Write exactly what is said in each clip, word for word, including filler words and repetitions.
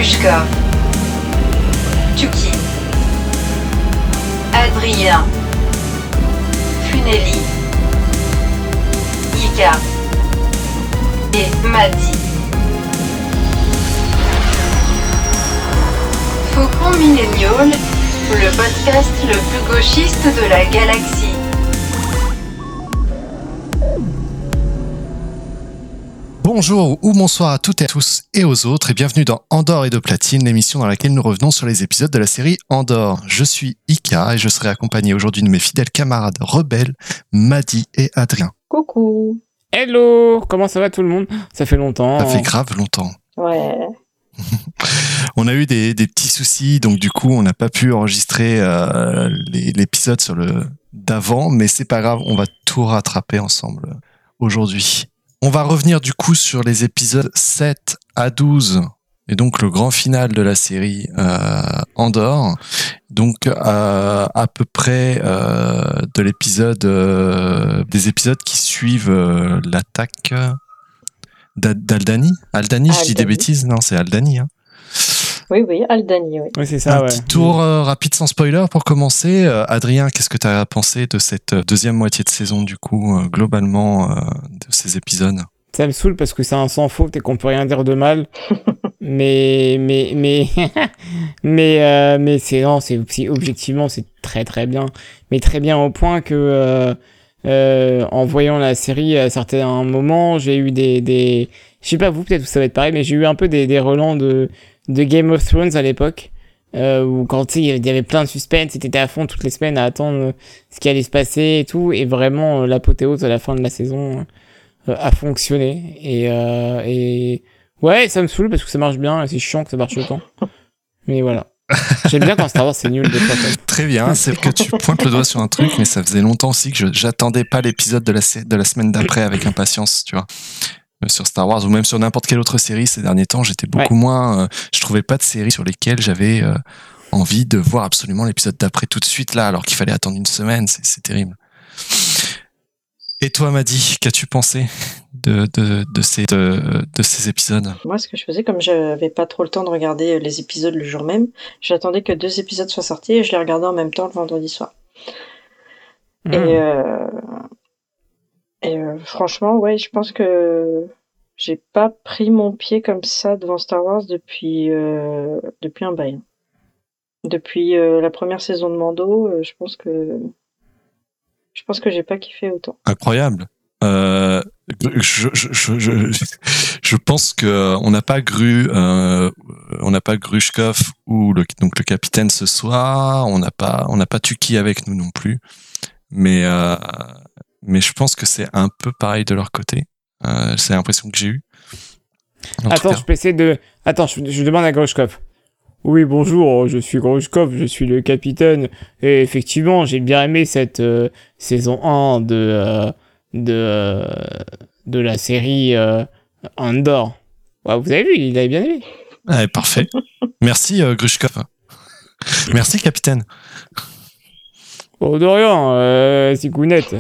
Grushkov, Tuki, Adrien, Funeli, Ika et Madi. Faucon Millennial, le podcast le plus gauchiste de la galaxie. Bonjour ou bonsoir à toutes et à tous et aux autres et bienvenue dans Andorre et de Platine, l'émission dans laquelle nous revenons sur les épisodes de la série Andorre. Je suis Ika et je serai accompagné aujourd'hui de mes fidèles camarades rebelles, Madi et Adrien. Coucou. Hello, comment ça va tout le monde ? Ça fait longtemps. Ça fait grave longtemps. Ouais. On a eu des, des petits soucis, donc du coup on n'a pas pu enregistrer euh, les, l'épisode sur le d'avant, mais c'est pas grave, on va tout rattraper ensemble aujourd'hui. On va revenir du coup sur les épisodes sept à douze, et donc le grand final de la série euh, Andorre. Donc euh, à peu près euh, de l'épisode, euh, des épisodes qui suivent euh, l'attaque d'Aldani. Aldani, je dis des bêtises, non c'est Aldani. Hein. Oui, oui, Aldani, oui. Oui, c'est ça, Un ouais. petit tour euh, rapide sans spoiler pour commencer. Euh, Adrien, qu'est-ce que tu as pensé de cette deuxième moitié de saison, du coup, euh, globalement, euh, de ces épisodes ? Ça me saoule parce que c'est un sans faute et qu'on peut rien dire de mal. mais, mais, mais, mais, euh, mais c'est, non, c'est, c'est, objectivement, c'est très très bien. Mais très bien au point que, euh, euh, en voyant la série, à certains moments, j'ai eu des, des, je sais pas vous, peut-être ça va être pareil, mais j'ai eu un peu des, des relents de, de Game of Thrones à l'époque, euh, où quand tu sais, il y avait plein de suspense, et t'étais à fond toutes les semaines à attendre ce qui allait se passer et tout, et vraiment euh, l'apothéose à la fin de la saison euh, a fonctionné, et, euh, et ouais, ça me saoule parce que ça marche bien, et c'est chiant que ça marche autant, mais voilà. J'aime bien quand Star Wars c'est nul des fois. Très bien, c'est que tu pointes le doigt sur un truc, mais ça faisait longtemps aussi que je, j'attendais pas l'épisode de la, de la semaine d'après avec impatience, tu vois. Sur Star Wars ou même sur n'importe quelle autre série ces derniers temps, j'étais beaucoup ouais. moins euh, je trouvais pas de séries sur lesquelles j'avais euh, envie de voir absolument l'épisode d'après tout de suite là, alors qu'il fallait attendre une semaine. C'est, c'est terrible. Et toi, Madi, qu'as-tu pensé de, de, de, ces, de, de ces épisodes ? Moi, ce que je faisais, comme j'avais pas trop le temps de regarder les épisodes le jour même, j'attendais que deux épisodes soient sortis et je les regardais en même temps le vendredi soir. Mmh. Et euh... Et euh, franchement, ouais, je pense que j'ai pas pris mon pied comme ça devant Star Wars depuis euh, depuis un bail. Depuis euh, la première saison de Mando, euh, je pense que je pense que j'ai pas kiffé autant. Incroyable. Euh, je, je, je, je, je pense que on n'a pas Gru, euh, on n'a pas Grushkov ou le, donc le capitaine ce soir. On n'a pas, on n'a pas Tuki avec nous non plus. Mais euh, Mais je pense que c'est un peu pareil de leur côté. Euh, c'est l'impression que j'ai eue. En Attends, je peux essayer de... Attends, je, je demande à Grushkov. Oui, bonjour, je suis Grushkov, je suis le capitaine. Et effectivement, j'ai bien aimé cette euh, saison un de, euh, de, euh, de la série euh, Andorre. Ouais, vous avez vu, il avait bien aimé. Ouais, parfait. Merci, euh, Grushkov. Merci, capitaine. Oh, de rien, euh, c'est gounette.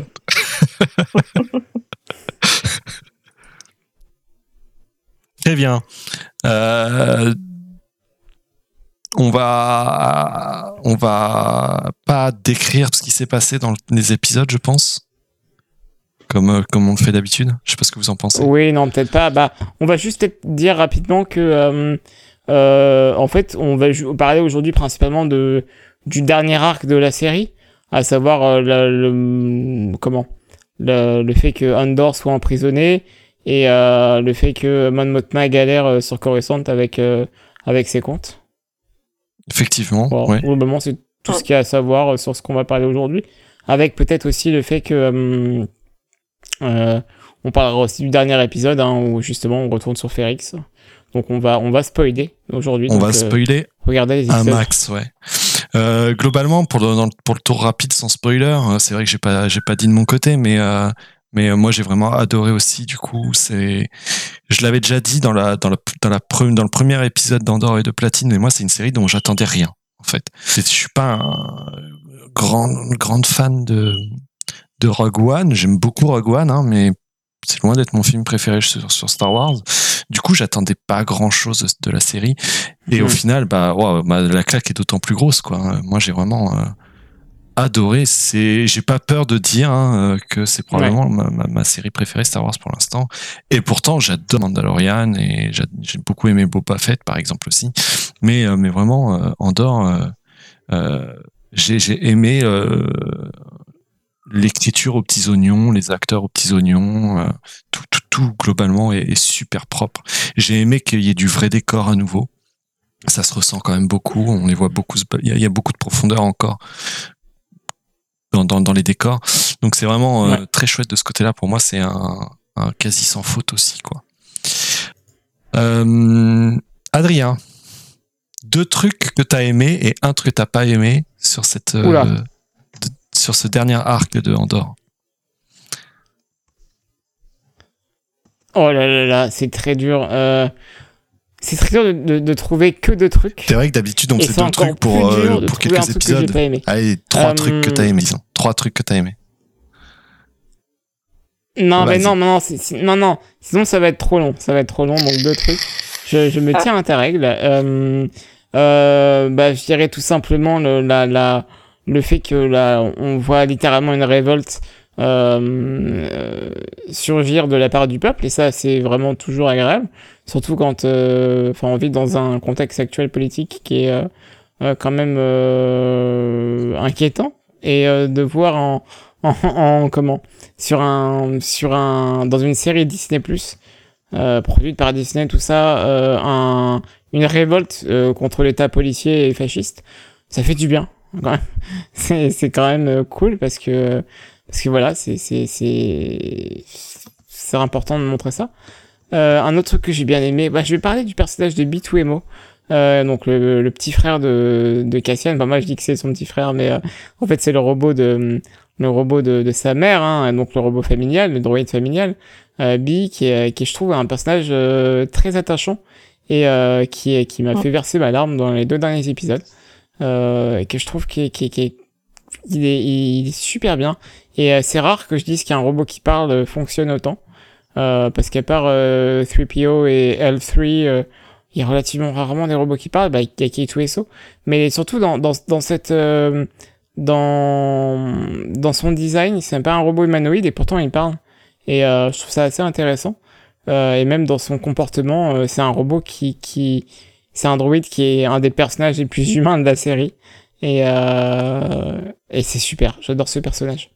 Très bien. Euh, on va, on va pas décrire ce qui s'est passé dans les épisodes, je pense, comme comme on le fait d'habitude. Je sais pas ce que vous en pensez. Oui, non, peut-être pas. Bah, on va juste dire rapidement que, euh, euh, en fait, on va ju- parler aujourd'hui principalement de du dernier arc de la série, à savoir euh, la, le comment. Le, le fait que Andor soit emprisonné et euh, le fait que Mon Mothma galère euh, sur Coruscant avec, euh, avec ses comptes. Effectivement. Bon, ouais. Globalement, c'est tout ce qu'il y a à savoir euh, sur ce qu'on va parler aujourd'hui. Avec peut-être aussi le fait que euh, euh, on parlera aussi du dernier épisode hein, où justement on retourne sur Ferrix. Donc on va, on va spoiler aujourd'hui. On donc, va euh, spoiler regardez les épisodes. un max, ouais. Euh, globalement, pour le, dans le, pour le tour rapide sans spoiler, c'est vrai que j'ai pas, j'ai pas dit de mon côté, mais, euh, mais moi j'ai vraiment adoré aussi. Du coup, c'est, je l'avais déjà dit dans la, dans la, dans la pre, dans le premier épisode d'Andorre et de Platine, mais moi c'est une série dont j'attendais rien, en fait. Je suis pas un grand, grande fan de, de Rogue One. J'aime beaucoup Rogue One, hein, mais c'est loin d'être mon film préféré sur, sur Star Wars. Du coup, j'attendais pas grand-chose de la série. Et mmh. au final, bah, wow, bah, la claque est d'autant plus grosse, quoi. Moi, j'ai vraiment euh, adoré. C'est, j'ai pas peur de dire hein, que c'est probablement ouais. ma, ma, ma série préférée Star Wars pour l'instant. Et pourtant, j'adore Mandalorian et j'ai beaucoup aimé Boba Fett, par exemple aussi. Mais, euh, mais vraiment, euh, Andor, euh, euh, j'ai, j'ai aimé euh, l'écriture aux petits oignons, les acteurs aux petits oignons, euh, tout, tout, tout globalement est, est super propre. J'ai aimé qu'il y ait du vrai décor à nouveau. Ça se ressent quand même beaucoup. On les voit beaucoup. Il y a, il y a beaucoup de profondeur encore dans, dans, dans les décors. Donc c'est vraiment euh, ouais. très chouette de ce côté-là. Pour moi, c'est un, un quasi sans faute aussi, quoi. Euh, Adrien, deux trucs que t'as aimé et un truc que t'as pas aimé sur cette euh, de, sur ce dernier arc de Andor. Oh là là là, c'est très dur. Euh, c'est très dur de, de, de trouver que deux trucs. C'est vrai que d'habitude on fait deux trucs pour euh, pour quelques épisodes. Que Allez, trois euh... trucs que t'as aimé, disons. Trois trucs que t'as aimé. Non, Vas-y. mais non, non, c'est, c'est, non, non. Sinon ça va être trop long. Ça va être trop long, donc deux trucs. Je, je me ah. tiens à ta règle. Euh, euh, bah, je dirais tout simplement le, la, la, le fait que là, on voit littéralement une révolte euh, euh, surgir de la part du peuple, et ça, c'est vraiment toujours agréable. Surtout quand, euh, enfin, on vit dans un contexte actuel politique qui est euh, euh, quand même euh, inquiétant, et euh, de voir en, en, en comment, sur un, sur un, dans une série Disney plus. Euh, produite par Disney, tout ça, euh, un, une révolte euh, contre l'État policier et fasciste, ça fait du bien. Quand même. C'est, c'est quand même cool parce que parce que voilà, c'est c'est c'est c'est important de montrer ça. Euh, un autre truc que j'ai bien aimé, bah, je vais parler du personnage de B deux M O, euh, donc le, le petit frère de de Cassian. Bah, moi je dis que c'est son petit frère, mais euh, en fait c'est le robot de le robot de, de sa mère, hein, donc le robot familial, le droïde familial. Euh, B, qui est, qui est, je trouve, un personnage euh, très attachant et euh, qui, qui m'a fait verser ma larme dans les deux derniers épisodes, euh, et que je trouve qu'il qui, qui, il est, il est super bien. Et euh, c'est rare que je dise qu'un robot qui parle euh, fonctionne autant, euh, parce qu'à part euh, trois P O et L trois, euh, il y a relativement rarement des robots qui parlent. Bah, il y a K deux S O, mais surtout dans, dans, dans cette... Euh, dans, dans son design, c'est pas un robot humanoïde et pourtant il parle. Et euh, je trouve ça assez intéressant. Euh, et même dans son comportement, euh, c'est un robot qui, qui, c'est un droïde qui est un des personnages les plus humains de la série. Et, euh, et c'est super. J'adore ce personnage.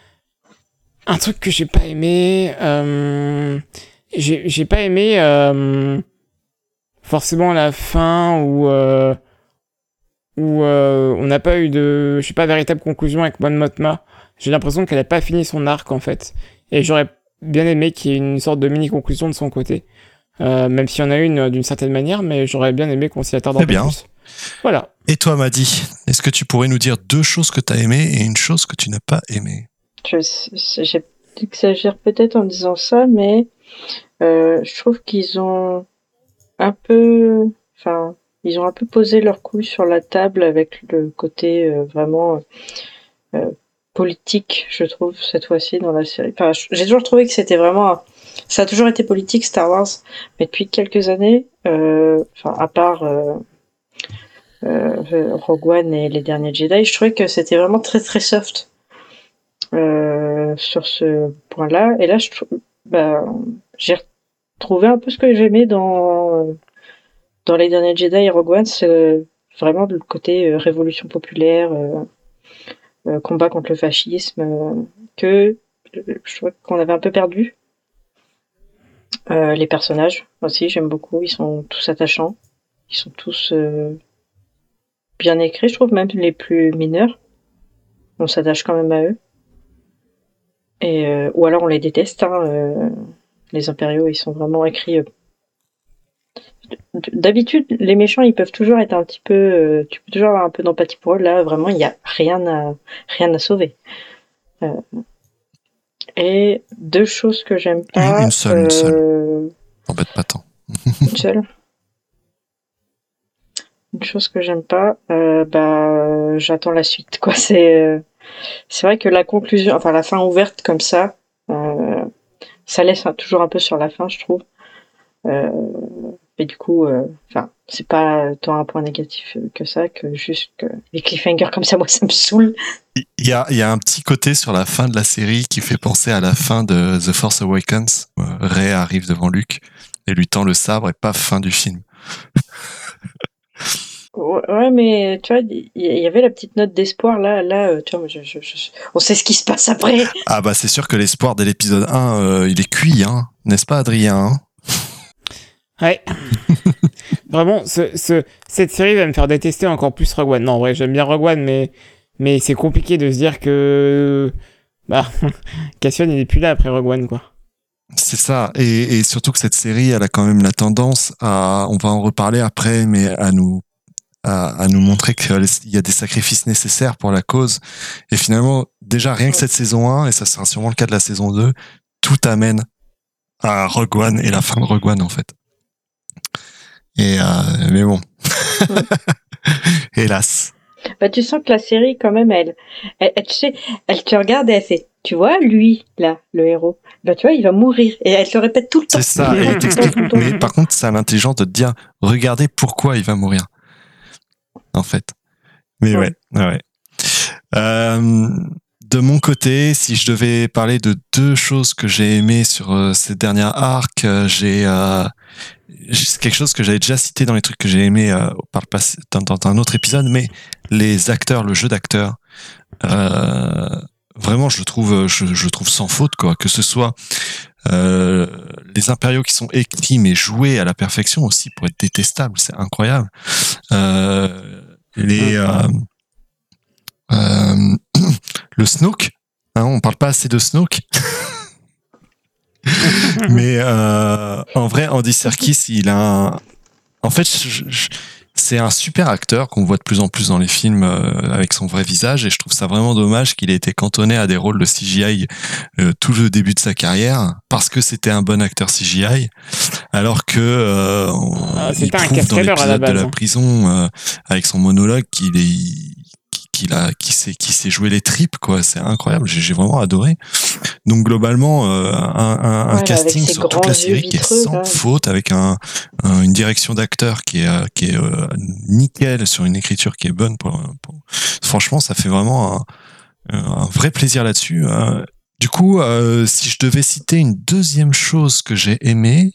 Un truc que j'ai pas aimé, euh, j'ai, j'ai pas aimé euh, forcément la fin où euh, où euh, on n'a pas eu de, je sais pas, véritable conclusion avec Mon Mothma. J'ai l'impression qu'elle a pas fini son arc en fait. Et j'aurais bien aimé qu'il y ait une sorte de mini-conclusion de son côté. Euh, même s'il y en a une d'une certaine manière, mais j'aurais bien aimé qu'on s'y attarde un peu bien. plus. Voilà. Et toi, Madi, est-ce que tu pourrais nous dire deux choses que tu as aimées et une chose que tu n'as pas aimée? Je, j'exagère peut-être en disant ça, mais euh, je trouve qu'ils ont un peu... Enfin, ils ont un peu posé leur couille sur la table avec le côté euh, vraiment... Euh, politique, je trouve, cette fois-ci dans la série. Enfin, j'ai toujours trouvé que c'était vraiment... Un... Ça a toujours été politique, Star Wars, mais depuis quelques années, euh, enfin, à part euh, euh, Rogue One et les derniers Jedi, je trouvais que c'était vraiment très très soft euh, sur ce point-là. Et là, je trouve, bah, j'ai retrouvé un peu ce que j'aimais dans dans les derniers Jedi et Rogue One, c'est vraiment le côté euh, révolution populaire, euh, euh, combat contre le fascisme, euh, que je trouvais qu'on avait un peu perdu. Euh, les personnages aussi, j'aime beaucoup, ils sont tous attachants, ils sont tous euh, bien écrits, je trouve, même les plus mineurs, on s'attache quand même à eux. Et euh, ou alors on les déteste, hein, euh, les impériaux, ils sont vraiment écrits. Euh... D'habitude, les méchants, ils peuvent toujours être un petit peu, euh, tu peux toujours avoir un peu d'empathie pour eux. Là, vraiment, il y a rien à rien à sauver. Euh... Et deux choses que j'aime pas. Une seule, euh... une seule. Embête pas tant. Une seule. Une chose que j'aime pas, euh, bah, j'attends la suite, quoi. C'est, euh, c'est vrai que la conclusion, enfin la fin ouverte comme ça, euh, ça laisse toujours un peu sur la fin, je trouve. Euh, et du coup, enfin, euh, c'est pas tant un point négatif que ça, que juste que les cliffhangers comme ça, moi, ça me saoule. Il y a, il y a un petit côté sur la fin de la série qui fait penser à la fin de The Force Awakens. Rey arrive devant Luke et lui tend le sabre et paf, fin du film. Ouais, mais tu vois, il y avait la petite note d'espoir là, là, tu vois, je, je, je, on sait ce qui se passe après. Ah bah c'est sûr que l'espoir dès l'épisode un, euh, il est cuit, hein, n'est-ce pas, Adrien, hein? Ouais. Vraiment, ce, ce, cette série va me faire détester encore plus Rogue One. Non, en vrai, j'aime bien Rogue One, mais, mais c'est compliqué de se dire que bah, Cassian, il est plus là après Rogue One, quoi. C'est ça, et, et surtout que cette série, elle a quand même la tendance à, on va en reparler après, mais à nous À, à nous montrer qu'il y a des sacrifices nécessaires pour la cause. Et finalement, déjà, rien que cette saison un, et ça sera sûrement le cas de la saison deux, tout amène à Rogue One et la fin de Rogue One, en fait. Et euh, mais bon. Ouais. Hélas. Bah, tu sens que la série, quand même, elle, elle, elle, tu sais, elle te regarde et elle fait, tu vois, lui, là, le héros, bah, tu vois, il va mourir. Et elle te le répète tout le temps. C'est ça, et elle t'explique. Mais par contre, ça a l'intelligence de te dire, regardez pourquoi il va mourir. En fait. Mais ouais, ouais. ouais. Euh, de mon côté, si je devais parler de deux choses que j'ai aimées sur euh, ces derniers arcs, euh, j'ai, euh, j'ai quelque chose que j'avais déjà cité dans les trucs que j'ai aimés euh, par le passé, dans, dans un autre épisode, mais les acteurs, le jeu d'acteurs, euh, vraiment, je le trouve, je, je le trouve sans faute, quoi. Que ce soit euh, les impériaux qui sont écrits mais joués à la perfection aussi pour être détestables, c'est incroyable. Euh, les euh, euh, le Snoke, hein, on parle pas assez de Snoke. Mais euh, en vrai, Andy Serkis, il a un... en fait, je, je, c'est un super acteur qu'on voit de plus en plus dans les films euh, avec son vrai visage, et je trouve ça vraiment dommage qu'il ait été cantonné à des rôles de C G I euh, tout le début de sa carrière parce que c'était un bon acteur C G I, alors que euh, on, ah, il prouve dans l'épisode de la prison euh, avec son monologue qu'il est qu'il a qui sait qui sait jouer les tripes, quoi. C'est incroyable, j'ai, j'ai vraiment adoré. Donc globalement euh, un, un, un ouais, casting sur toute la série qui est sans ouais. faute, avec un, un une direction d'acteur qui est euh, qui est euh, nickel, sur une écriture qui est bonne pour, pour... franchement ça fait vraiment un, un vrai plaisir là-dessus. Euh, du coup euh, si je devais citer une deuxième chose que j'ai aimée,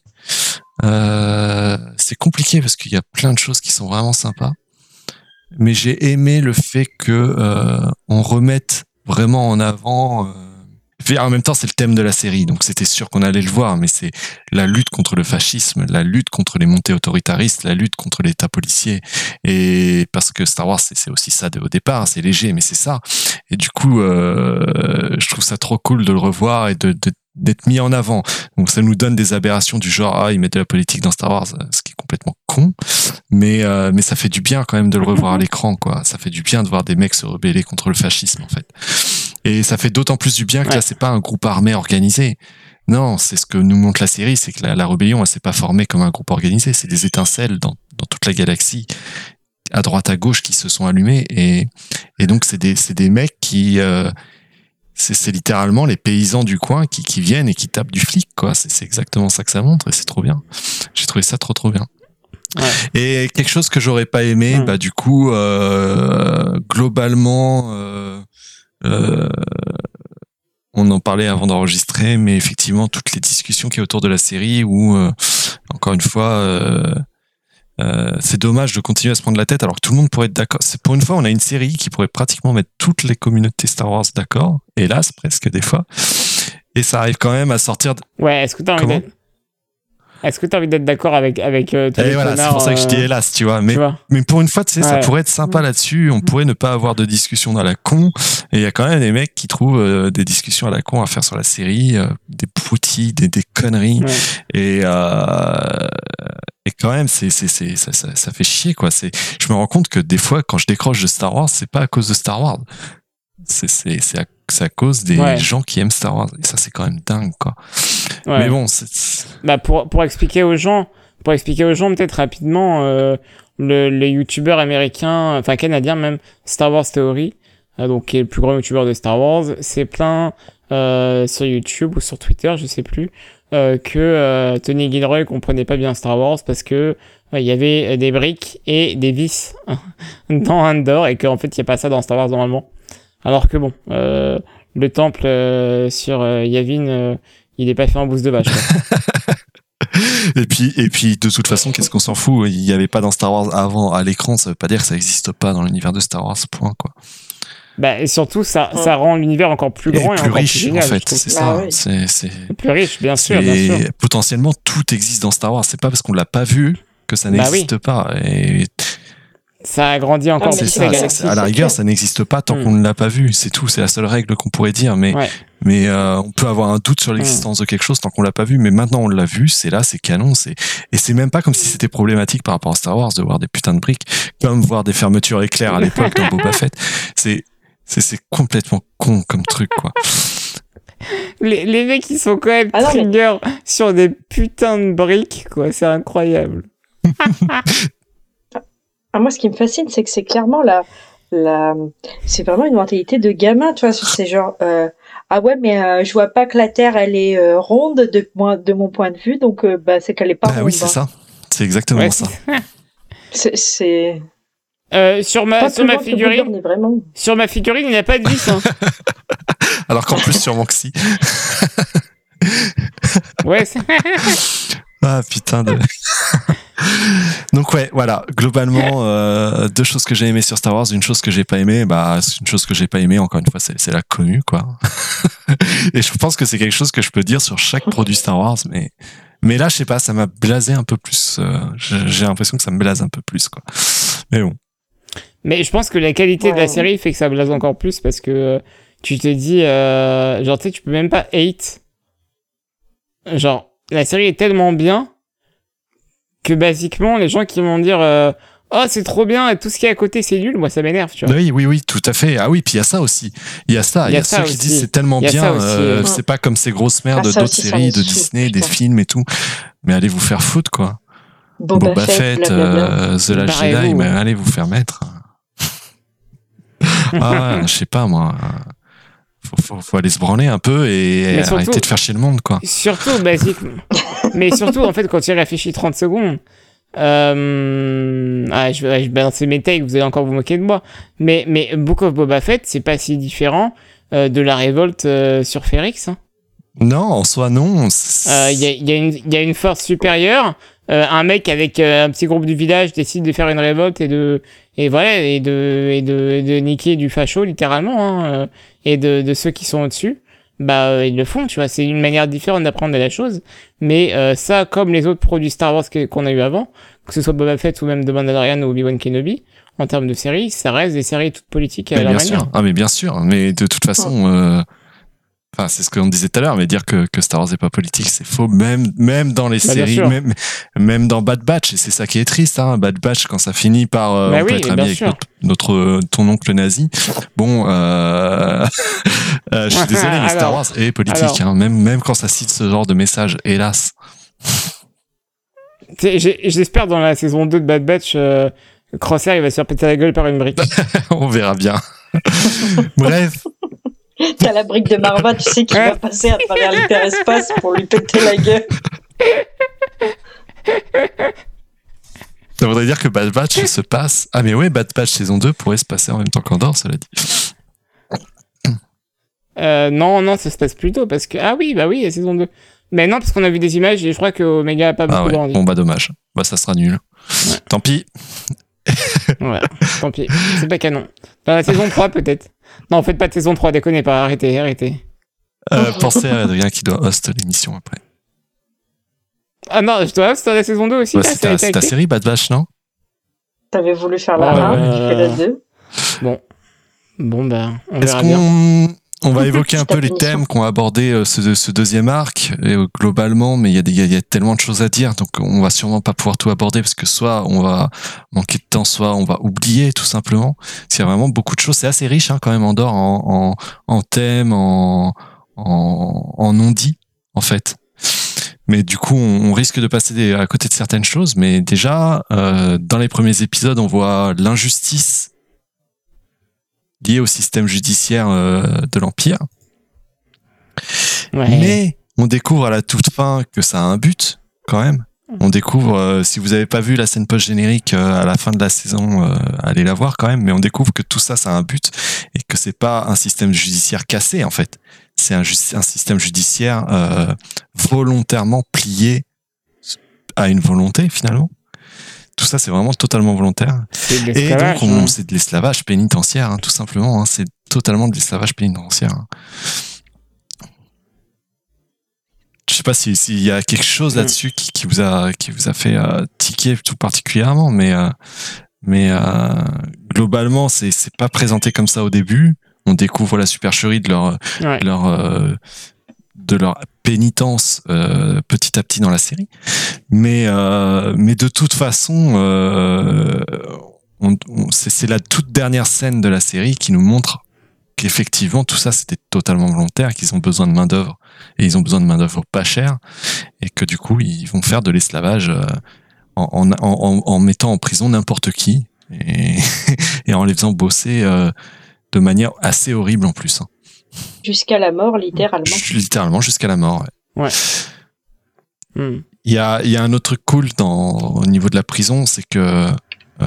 euh, c'est compliqué parce qu'il y a plein de choses qui sont vraiment sympas. Mais j'ai aimé le fait que euh, on remette vraiment en avant. Euh... En même temps, c'est le thème de la série, donc c'était sûr qu'on allait le voir. Mais c'est la lutte contre le fascisme, la lutte contre les montées autoritaristes, la lutte contre l'État policier. Et parce que Star Wars, c'est, c'est aussi ça de, au départ. C'est léger, mais c'est ça. Et du coup, euh, je trouve ça trop cool de le revoir et de, de d'être mis en avant. Donc ça nous donne des aberrations du genre ah ils mettent de la politique dans Star Wars, ce qui est complètement con, mais euh, mais ça fait du bien quand même de le revoir à l'écran, quoi. Ça fait du bien de voir des mecs se rebeller contre le fascisme, en fait. Et ça fait d'autant plus du bien que ouais. là c'est pas un groupe armé organisé. Non, c'est ce que nous montre la série, c'est que la, la rébellion elle s'est pas formée comme un groupe organisé, c'est des étincelles dans dans toute la galaxie, à droite à gauche, qui se sont allumées, et et donc c'est des c'est des mecs qui euh, C'est, c'est littéralement les paysans du coin qui, qui viennent et qui tapent du flic, quoi. C'est, c'est exactement ça que ça montre, et c'est trop bien. J'ai trouvé ça trop trop bien. Ouais. Et quelque chose que j'aurais pas aimé, mmh. bah du coup, euh, globalement, euh, euh, on en parlait avant d'enregistrer, mais effectivement toutes les discussions qu'il y a autour de la série, où euh, encore une fois. Euh, Euh, c'est dommage de continuer à se prendre la tête alors que tout le monde pourrait être d'accord. C'est, pour une fois, on a une série qui pourrait pratiquement mettre toutes les communautés Star Wars d'accord, hélas, presque des fois. Et ça arrive quand même à sortir de... Ouais, est-ce que t'as envie d'être... Est-ce que t'as envie d'être d'accord avec, avec euh, tous et les voilà, connards, c'est pour ça que je dis hélas, tu vois. Mais, tu vois mais pour une fois, tu sais, ouais. ça pourrait être sympa là-dessus. On pourrait ne pas avoir de discussion à la con. Et il y a quand même des mecs qui trouvent euh, des discussions à la con à faire sur la série, euh, des broutilles, des, des conneries. Ouais. Et, euh, et quand même, c'est, c'est, c'est, ça, ça, ça fait chier, quoi. C'est, je me rends compte que des fois, quand je décroche de Star Wars, c'est pas à cause de Star Wars. C'est, c'est, c'est, à, c'est à cause des ouais. gens qui aiment Star Wars. Et ça, c'est quand même dingue, quoi. Ouais. Mais bon, c'est... Bah pour, pour expliquer aux gens, pour expliquer aux gens peut-être rapidement, euh, le, les youtubeurs américains, enfin canadiens même, Star Wars Theory, euh, donc qui est le plus grand youtubeur de Star Wars, s'est plaint euh, sur YouTube ou sur Twitter, je sais plus, euh, que euh, Tony Gilroy comprenait pas bien Star Wars parce que il y avait des briques et des vis dans Andor et qu'en fait il n'y a pas ça dans Star Wars normalement. Alors que bon, euh, le temple euh, sur euh, Yavin, euh, il est pas fait en bouse de vache. et puis, et puis de toute façon, qu'est-ce qu'on s'en fout? Il n'y avait pas dans Star Wars avant à l'écran, ça veut pas dire que ça n'existe pas dans l'univers de Star Wars. Point quoi. Bah et surtout ça, ouais. ça rend l'univers encore plus grand et, et plus encore riche plus génial, en fait. C'est ça. Bah, oui. C'est, c'est... plus riche, bien sûr, bien sûr. Potentiellement tout existe dans Star Wars. C'est pas parce qu'on l'a pas vu que ça n'existe bah oui. pas. Et ça a grandi encore ah, plus. C'est ça, c'est, à la rigueur, ça n'existe pas tant mmh. qu'on ne l'a pas vu. C'est tout. C'est la seule règle qu'on pourrait dire. Mais, ouais. mais euh, on peut avoir un doute sur l'existence mmh. de quelque chose tant qu'on l'a pas vu. Mais maintenant, on l'a vu. C'est là, c'est canon. C'est et c'est même pas comme si c'était problématique par rapport à Star Wars de voir des putains de briques, comme voir des fermetures éclairs à l'époque dans Boba Fett. C'est, c'est c'est complètement con comme truc, quoi. Les, les mecs, ils sont quand même ah non, trigger mais... sur des putains de briques, quoi. C'est incroyable. Ah, moi, ce qui me fascine, c'est que c'est clairement la, la, c'est vraiment une mentalité de gamin, tu vois. C'est genre, euh, ah ouais, mais euh, je vois pas que la Terre, elle est euh, ronde de, moi, de mon point de vue, donc euh, bah, c'est qu'elle est pas bah, ronde. Oui, c'est ça. C'est exactement ouais, ça. C'est. c'est... Euh, sur ma, sur ma figurine, vraiment... sur ma figurine, il n'y a pas de vis. Hein. Alors qu'en plus, sûrement que si. Ouais, c'est... Ah, putain de... Donc ouais, voilà, globalement, euh, deux choses que j'ai aimées sur Star Wars, une chose que j'ai pas aimée, bah, c'est une chose que j'ai pas aimée, encore une fois, c'est, c'est la commu, quoi. Et je pense que c'est quelque chose que je peux dire sur chaque produit Star Wars, mais, mais là, je sais pas, ça m'a blasé un peu plus, euh, j'ai l'impression que ça me blase un peu plus, quoi. Mais bon. Mais je pense que la qualité ouais. de la série fait que ça blase encore plus parce que euh, tu te dis, euh, genre, tu sais, tu peux même pas hate. Genre, la série est tellement bien que basiquement, les gens qui vont dire euh, oh, c'est trop bien et tout ce qui est à côté, c'est nul, moi, ça m'énerve, tu vois. Oui, oui, oui, tout à fait. Ah oui, puis il y a ça aussi. Il y a ça. Il y, y a, ceux aussi. Qui disent c'est tellement bien, euh, c'est pas comme ces grosses merdes ah, d'autres aussi, séries, de Disney, des films et tout. Mais allez vous faire foutre, quoi. Boba, Boba Fett, Fett euh, The Last Jedi, mais allez vous faire mettre. Ah, je sais pas, moi. Faut, faut, faut aller se branler un peu et mais arrêter surtout, de faire chier le monde, quoi. Surtout, basiquement. Mais surtout, en fait, quand tu réfléchis trente secondes, euh... ah, je vais balancer mes takes, vous allez encore vous moquer de moi. Mais, mais Book of Boba Fett, c'est pas si différent euh, de la révolte euh, sur Ferrix. Hein. Non, en soi, non. Il euh, y, a, y, a une, y a une force supérieure. Euh, un mec avec euh, un petit groupe du village décide de faire une révolte et de et voilà et de et de, et de niquer du facho littéralement hein, euh, et de, de ceux qui sont au-dessus. Bah euh, ils le font, tu vois, c'est une manière différente d'apprendre la chose, mais euh, ça comme les autres produits Star Wars que, qu'on a eu avant, que ce soit Boba Fett ou même The Mandalorian ou Obi-Wan Kenobi, en termes de séries, ça reste des séries toutes politiques à mais leur bien manière. Sûr. Ah mais bien sûr, mais de toute façon euh... Enfin, c'est ce qu'on disait tout à l'heure, mais dire que, que Star Wars n'est pas politique, c'est faux, même, même dans les bah, séries, même, même dans Bad Batch, et c'est ça qui est triste, hein, Bad Batch, quand ça finit par, euh, bah on oui, peut être ami avec notre, notre, ton oncle nazi. Bon, euh, euh, je suis désolé, mais Star Wars est politique, alors, hein, même, même quand ça cite ce genre de message, hélas. J'espère dans la saison deux de Bad Batch, euh, Crosshair, il va se faire péter la gueule par une brique. On verra bien. Bref. T'as la brique de Marva, tu sais, qui va passer à travers l'hyperespace pour lui péter la gueule. Ça voudrait dire que Bad Batch se passe... Ah mais ouais, Bad Batch saison deux pourrait se passer en même temps qu'Andor, cela dit. Euh, non, non, ça se passe plus tôt, parce que... Ah oui, bah oui, la saison deux. Mais non, parce qu'on a vu des images et je crois que Omega a pas beaucoup ah ouais. grandi. Bon bah dommage. Bah ça sera nul. Ouais. Tant pis. Ouais, tant pis. C'est pas canon. Dans la saison trois, peut-être. Non, faites pas de saison trois, déconnez pas, arrêtez, arrêtez. Euh, pensez à Adrien qui doit host l'émission après. Ah non, je dois host la saison deux aussi. Bah, là, c'est, ta, c'est ta série Bad Batch, non? T'avais voulu faire la un, euh... tu fais la deux. Bon. Bon, bah, on Est-ce verra qu'on... bien. On va évoquer un peu les thèmes qu'ont abordé euh, ce, ce deuxième arc et, euh, globalement, mais il y a des, il y a tellement de choses à dire, donc on va sûrement pas pouvoir tout aborder parce que soit on va manquer de temps, soit on va oublier tout simplement. Il y a vraiment beaucoup de choses. C'est assez riche hein, quand même Andor en, en, en thèmes, en, en, en non-dit en fait. Mais du coup, on, on risque de passer des, à côté de certaines choses. Mais déjà, euh, dans les premiers épisodes, on voit l'injustice lié au système judiciaire euh, de l'Empire. Ouais. Mais on découvre à la toute fin que ça a un but, quand même. On découvre, euh, si vous avez pas vu la scène post-générique euh, à la fin de la saison, euh, allez la voir quand même, mais on découvre que tout ça, ça a un but et que c'est pas un système judiciaire cassé, en fait. C'est un, ju- un système judiciaire euh, volontairement plié à une volonté, finalement. Tout ça, c'est vraiment totalement volontaire. C'est de Et donc, l'esclavage, on, hein. c'est de l'esclavage pénitentiaire, hein, tout simplement. Hein, c'est totalement de l'esclavage pénitentiaire. Hein. Je sais pas si- s'il y a quelque chose là-dessus qui, qui vous a qui vous a fait euh, tiquer tout particulièrement, mais euh, mais euh, globalement, c'est c'est pas présenté comme ça au début. On découvre la supercherie de leur Ouais. de leur euh, de leur pénitence euh, petit à petit dans la série, mais euh, mais de toute façon, euh, on, on- c'est c'est la toute dernière scène de la série qui nous montre qu'effectivement tout ça c'était totalement volontaire, qu'ils ont besoin de main d'œuvre et ils ont besoin de main d'œuvre pas chère et que du coup ils vont faire de l'esclavage euh, en, en, en, en mettant en prison n'importe qui et, et en les faisant bosser euh, de manière assez horrible en plus. Hein. Jusqu'à la mort, littéralement. Littéralement jusqu'à la mort. Ouais. Ouais. Hmm. Il y a, il y a un autre truc cool dans, au niveau de la prison, c'est que euh,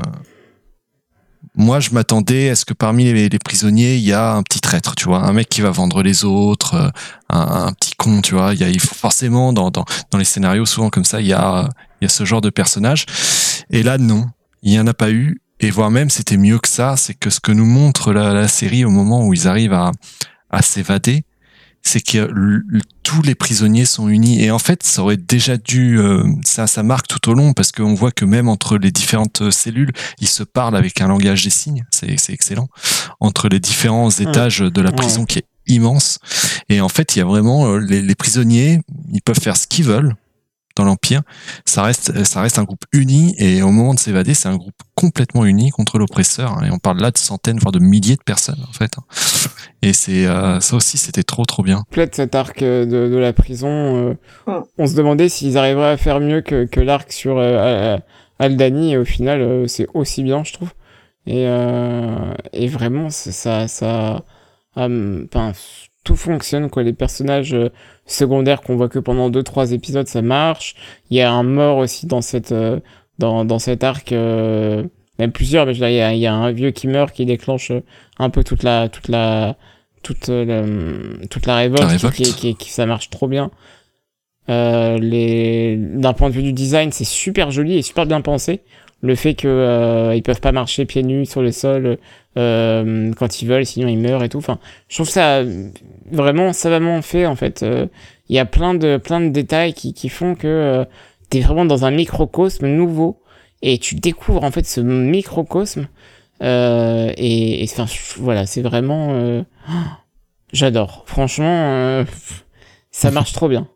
moi, je m'attendais à ce que parmi les, les prisonniers, il y a un petit traître, tu vois, un mec qui va vendre les autres, euh, un, un petit con, tu vois. Il y a, il faut forcément dans, dans, dans les scénarios souvent comme ça, il y a, il y a ce genre de personnage. Et là, non, il y en a pas eu. Et voire même, c'était mieux que ça. C'est que ce que nous montre la, la série au moment où ils arrivent à, à s'évader, c'est que l- l- tous les prisonniers sont unis. Et en fait, ça aurait déjà dû... Euh, ça, ça marque tout au long, parce qu'on voit que même entre les différentes cellules, ils se parlent avec un langage des signes. C'est, c'est excellent. Entre les différents étages de la prison Ouais. qui est immense. Et en fait, il y a vraiment... euh, les, les prisonniers, ils peuvent faire ce qu'ils veulent dans l'Empire. Ça reste, ça reste un groupe uni. Et au moment de s'évader, c'est un groupe complètement uni contre l'oppresseur. Hein, et on parle là de centaines, voire de milliers de personnes, en fait. Hein. Et c'est euh, ça aussi, c'était trop, trop bien. Complète cet arc euh, de, de la prison. euh, Mm. On se demandait s'ils arriveraient à faire mieux que, que l'arc sur euh, Aldani, et au final, euh, c'est aussi bien, je trouve. Et, euh, et vraiment, c'est- ça, ça, euh, enfin, tout fonctionne, quoi. Les personnages euh, secondaires qu'on voit que pendant deux, trois épisodes, ça marche. Il y a un mort aussi dans cette, euh, dans, dans cet arc. Euh, même plusieurs, mais je veux dire, il y a, il y a un vieux qui meurt, qui déclenche euh, un peu toute la, toute la, toute euh, la, toute la révolte, La révolte. Qui, qui, qui, qui- ça marche trop bien. Euh, les, d'un point de vue du design, c'est super joli et super bien pensé. Le fait que euh, ils peuvent pas marcher pieds nus sur le sol euh, quand ils veulent, sinon ils meurent et tout. Enfin, je trouve ça vraiment savamment fait en fait. Euh, Il y a plein de plein de détails qui qui font que euh, t'es vraiment dans un microcosme nouveau et tu découvres en fait ce microcosme. Euh, et, et enfin, je- voilà, c'est vraiment, euh, j'adore. Franchement, euh, ça marche trop bien.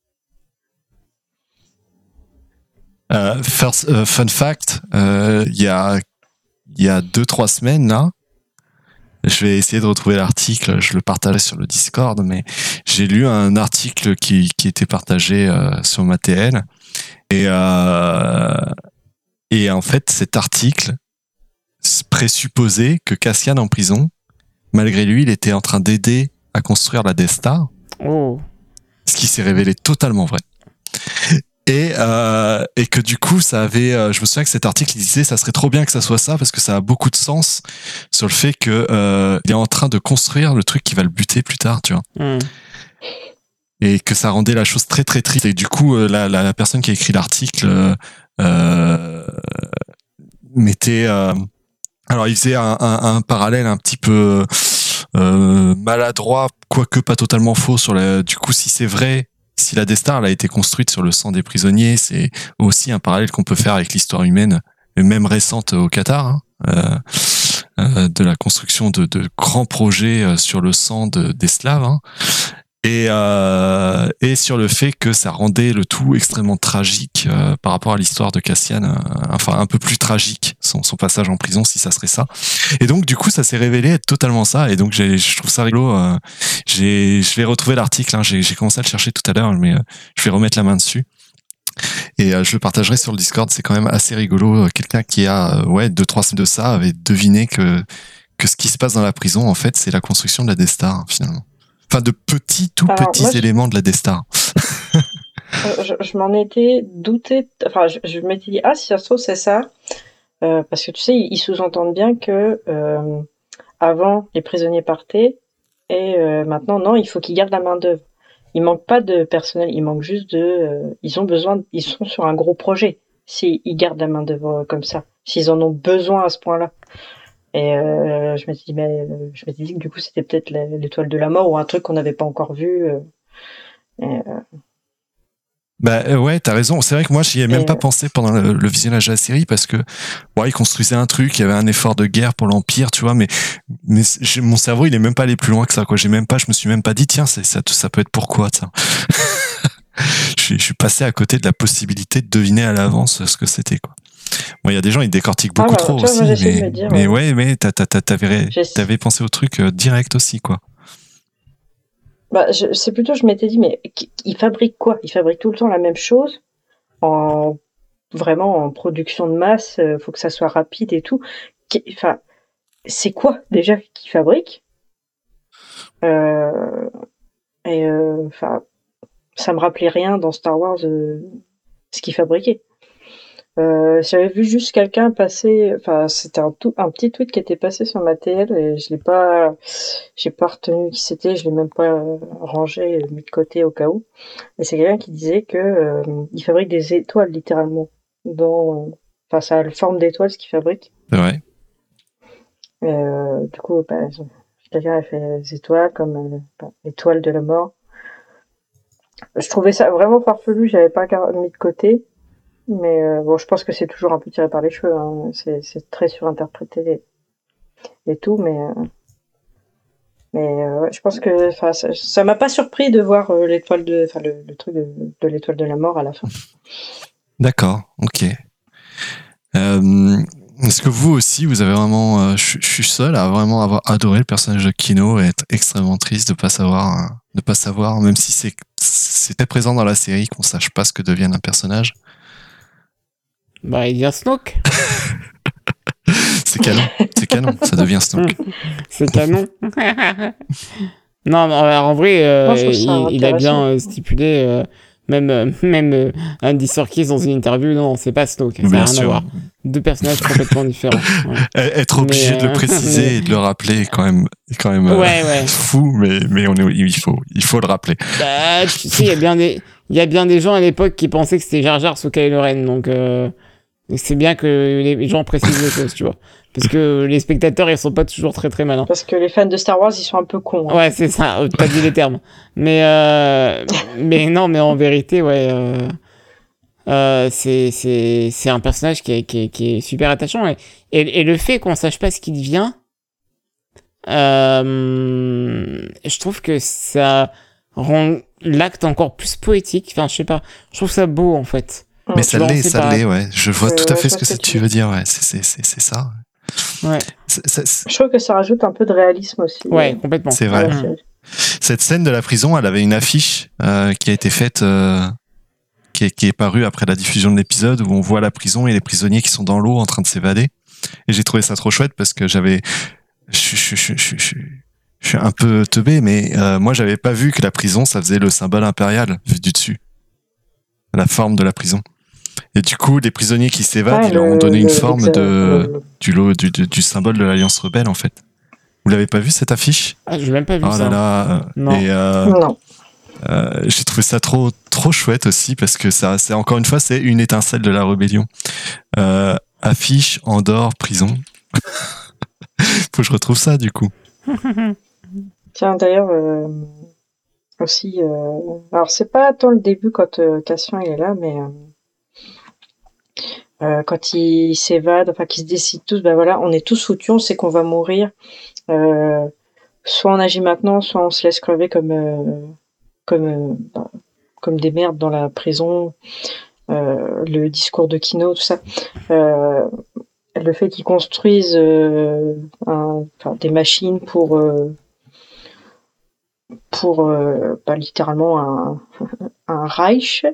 Euh, first, euh, fun fact, euh, il y a il y a deux trois semaines là, je vais essayer de retrouver l'article, je le partageais sur le Discord, mais j'ai lu un article qui qui était partagé euh, sur ma T L et euh, et en fait cet article présupposait que Cassian en prison, malgré lui, il était en train d'aider à construire la Death Star, Oh, ce qui s'est révélé totalement vrai. Et, euh, et que du coup, ça avait. Euh, je me souviens que cet article il disait, ça serait trop bien que ça soit ça parce que ça a beaucoup de sens sur le fait que euh, il est en train de construire le truc qui va le buter plus tard, tu vois. hum. Et que ça rendait la chose très très triste. Et du coup, euh, la, la, la personne qui a écrit l'article euh, euh, mettait. Euh, alors, il faisait un, un, un parallèle un petit peu euh, maladroit, quoique pas totalement faux sur la. Du coup, si c'est vrai. Si la Death Star elle a été construite sur le sang des prisonniers, c'est aussi un parallèle qu'on peut faire avec l'histoire humaine, même récente au Qatar, hein, euh, euh, de la construction de, de grands projets sur le sang de, d'esclaves, hein, et, euh, et sur le fait que ça rendait le tout extrêmement tragique euh, par rapport à l'histoire de Cassian, euh, enfin un peu plus tragique son, son passage en prison si ça serait ça. Et donc du coup ça s'est révélé être totalement ça, et donc j'ai, je trouve ça rigolo. Euh, j'ai, je vais retrouver l'article, hein, j'ai, j'ai commencé à le chercher tout à l'heure, mais euh, je vais remettre la main dessus. Et euh, je le partagerai sur le Discord, c'est quand même assez rigolo. Quelqu'un qui a euh, ouais deux trois semaines de ça avait deviné que que ce qui se passe dans la prison en fait c'est la construction de la Death Star finalement. enfin de petits, tout Alors, petits moi, je- éléments de la Death Star. Euh, je, je m'en étais douté, enfin, je, je m'étais dit, ah, si ça se trouve, c'est ça. Euh, parce que tu sais, ils, ils sous-entendent bien que euh, avant, les prisonniers partaient, et euh, maintenant, non, il faut qu'ils gardent la main-d'œuvre. Il manque pas de personnel, il manque juste de. Euh, ils ont besoin, de- ils sont sur un gros projet. S'ils gardent la main-d'œuvre euh, comme ça, s'ils en ont besoin à ce point-là. Et euh, je m'étais dit, mais euh, je m'étais dit que du coup, c'était peut-être la- l'étoile de la mort ou un truc qu'on n'avait pas encore vu. euh, et, euh, Bah euh, ouais, t'as raison. C'est vrai que moi, j'y ai même Et, pas euh, pensé pendant le, le visionnage de la série parce que ouais, ils construisaient un truc, il y avait un effort de guerre pour l'Empire, tu vois, mais mais c'est- j'ai- mon cerveau, il est même pas allé plus loin que ça, quoi. J'ai même pas, je me suis même pas dit, tiens, c'est ça, ça peut être pourquoi ça. je, suis, je suis passé à côté de la possibilité de deviner à l'avance ce que c'était, quoi. Bon, il y a des gens, ils décortiquent Ah beaucoup bah, trop tu vois, aussi, moi j'essaie de mais me dire. mais euh, ouais, mais t'as, t'as, t'as- t'avais j'ai- t'avais pensé au truc euh, direct aussi, quoi. Bah, je- c'est plutôt, je m'étais dit, mais qui- ils fabriquent quoi? Ils fabriquent tout le temps la même chose, en vraiment en production de masse, euh, faut que ça soit rapide et tout. Qui- Enfin, c'est quoi déjà qu'ils fabriquent? Euh, et euh, enfin, ça me rappelait rien dans Star Wars euh, ce qu'ils fabriquaient. Euh, j'avais vu juste quelqu'un passer, enfin, c'était un tout, un petit tweet qui était passé sur ma T L et je l'ai pas, j'ai pas retenu qui c'était, je l'ai même pas euh, rangé, mis de côté au cas où. Et c'est quelqu'un qui disait que euh, il fabrique des étoiles littéralement. Dans, enfin, ça a la forme d'étoile ce qu'il fabrique. C'est vrai. Euh, du coup, bah, je- quelqu'un a fait des étoiles comme euh, bah, l'étoile de la mort. Je trouvais ça vraiment farfelu, j'avais pas gar- mis de côté. Mais euh, bon, je pense que c'est toujours un peu tiré par les cheveux. Hein. C'est, c'est très surinterprété et, et tout, mais euh, mais euh, ouais, je pense que enfin ça, ça m'a pas surpris de voir euh, l'étoile de, enfin le, le truc de, de l'étoile de la mort à la fin. D'accord, ok. Euh, est-ce que vous aussi, vous avez vraiment, euh, je je suis seul à vraiment avoir adoré le personnage de Kino et être extrêmement triste de pas savoir, euh, de pas savoir, même si c'est c'était présent dans la série, qu'on sache pas ce que devient un personnage. Bah, il devient Snoke. C'est canon, c'est canon, ça devient Snoke. C'est canon. Non, mais en en vrai, euh, Moi, je trouve ça il, il a bien intéressant. euh, stipulé, euh, même, euh, même euh, Andy Serkis dans une interview, non, c'est pas Snoke, ça n'a Bien rien à sûr. voir. Deux personnages complètement différents. Ouais, Être obligé Mais, de le euh, préciser mais- et de le rappeler est quand même, est quand même euh, Ouais, ouais. fou, mais, mais on est, il faut, il faut le rappeler. Bah, tu sais, il y a bien des, il y a bien des gens à l'époque qui pensaient que c'était Jar Jar sous Kylo Ren, donc euh, c'est bien que les gens précisent les choses, tu vois. Parce que les spectateurs, ils sont pas toujours très très malins. Parce que les fans de Star Wars, ils sont un peu cons. Hein. Ouais, c'est ça, euh, t'as dit les termes. Mais, euh, mais non, mais en vérité, ouais, euh, euh, c'est, c'est, c'est un personnage qui est, qui est, qui est super attachant. Et, et, et le fait qu'on sache pas ce qu'il devient, euh, je trouve que ça rend l'acte encore plus poétique. Enfin, je sais pas, je trouve ça beau, en fait. Mais Mm. ça vois, on l'est, sait ça pas. l'est, ouais. Je vois Euh, tout à ouais, fait je ce que vois ça- tu veux dire, ouais. C'est, c'est, c'est, c'est ça. Ouais, C'est- c'est- c'est- Je trouve que ça rajoute un peu de réalisme aussi. ouais, euh, complètement. C'est à vrai. la Mhm. série. Cette scène de la prison, elle avait une affiche euh, qui a été faite, euh, qui, est, qui est parue après la diffusion de l'épisode, où on voit la prison et les prisonniers qui sont dans l'eau en train de s'évader. Et j'ai trouvé ça trop chouette parce que j'avais, je, je, je, je, je, je suis un peu teubé, mais euh, moi j'avais pas vu que la prison, ça faisait le symbole impérial vu du dessus, la forme de la prison. Et du coup, les prisonniers qui s'évadent, Ouais, ils leur ont le- donné une le- forme l'exa- de le- le- du, lot, du, du, du symbole de l'Alliance rebelle en fait. Vous l'avez pas vu cette affiche? Ah, j'ai même pas vu Oh ça. là là. Non. Et euh, Non. euh, j'ai trouvé ça trop trop chouette aussi parce que ça, c'est encore une fois, c'est une étincelle de la rébellion. Euh, affiche, Andorre, prison. Faut que je retrouve ça du coup. Tiens, d'ailleurs, euh, aussi, euh, alors c'est pas tant le début quand euh, Cassian il est là, mais euh, euh, quand ils s'évadent, enfin qu'ils se décident tous, ben voilà, on est tous foutus, on sait qu'on va mourir. Euh, soit on agit maintenant, soit on se laisse crever comme euh, comme euh, bah, comme des merdes dans la prison. Euh, le discours de Kino, tout ça. Euh, le fait qu'ils construisent euh, un, enfin, des machines pour euh, pour euh, bah, littéralement un, un Reich.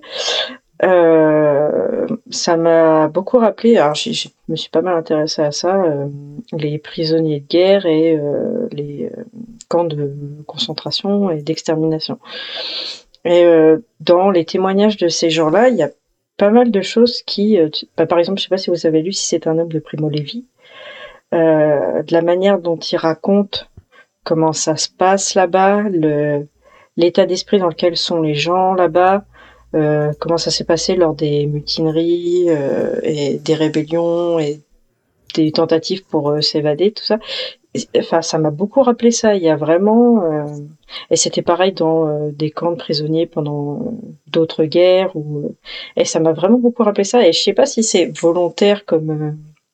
Euh, ça m'a beaucoup rappelé, alors je me suis pas mal intéressée à ça, euh, les prisonniers de guerre et euh, les, euh, camps de concentration et d'extermination. Et euh, dans les témoignages de ces gens-là, il y a pas mal de choses qui... Euh, bah, par exemple, je sais pas si vous avez lu Si c'est un homme de Primo Levi, euh, de la manière dont il raconte comment ça se passe là-bas, le, l'état d'esprit dans lequel sont les gens là-bas, euh, comment ça s'est passé lors des mutineries euh, et des rébellions et des tentatives pour euh, s'évader, tout ça. Enfin, ça m'a beaucoup rappelé ça. Il y a vraiment... Euh... Et c'était pareil dans euh, des camps de prisonniers pendant euh, d'autres guerres. Ou... Et ça m'a vraiment beaucoup rappelé ça. Et je sais pas si c'est volontaire comme... Euh...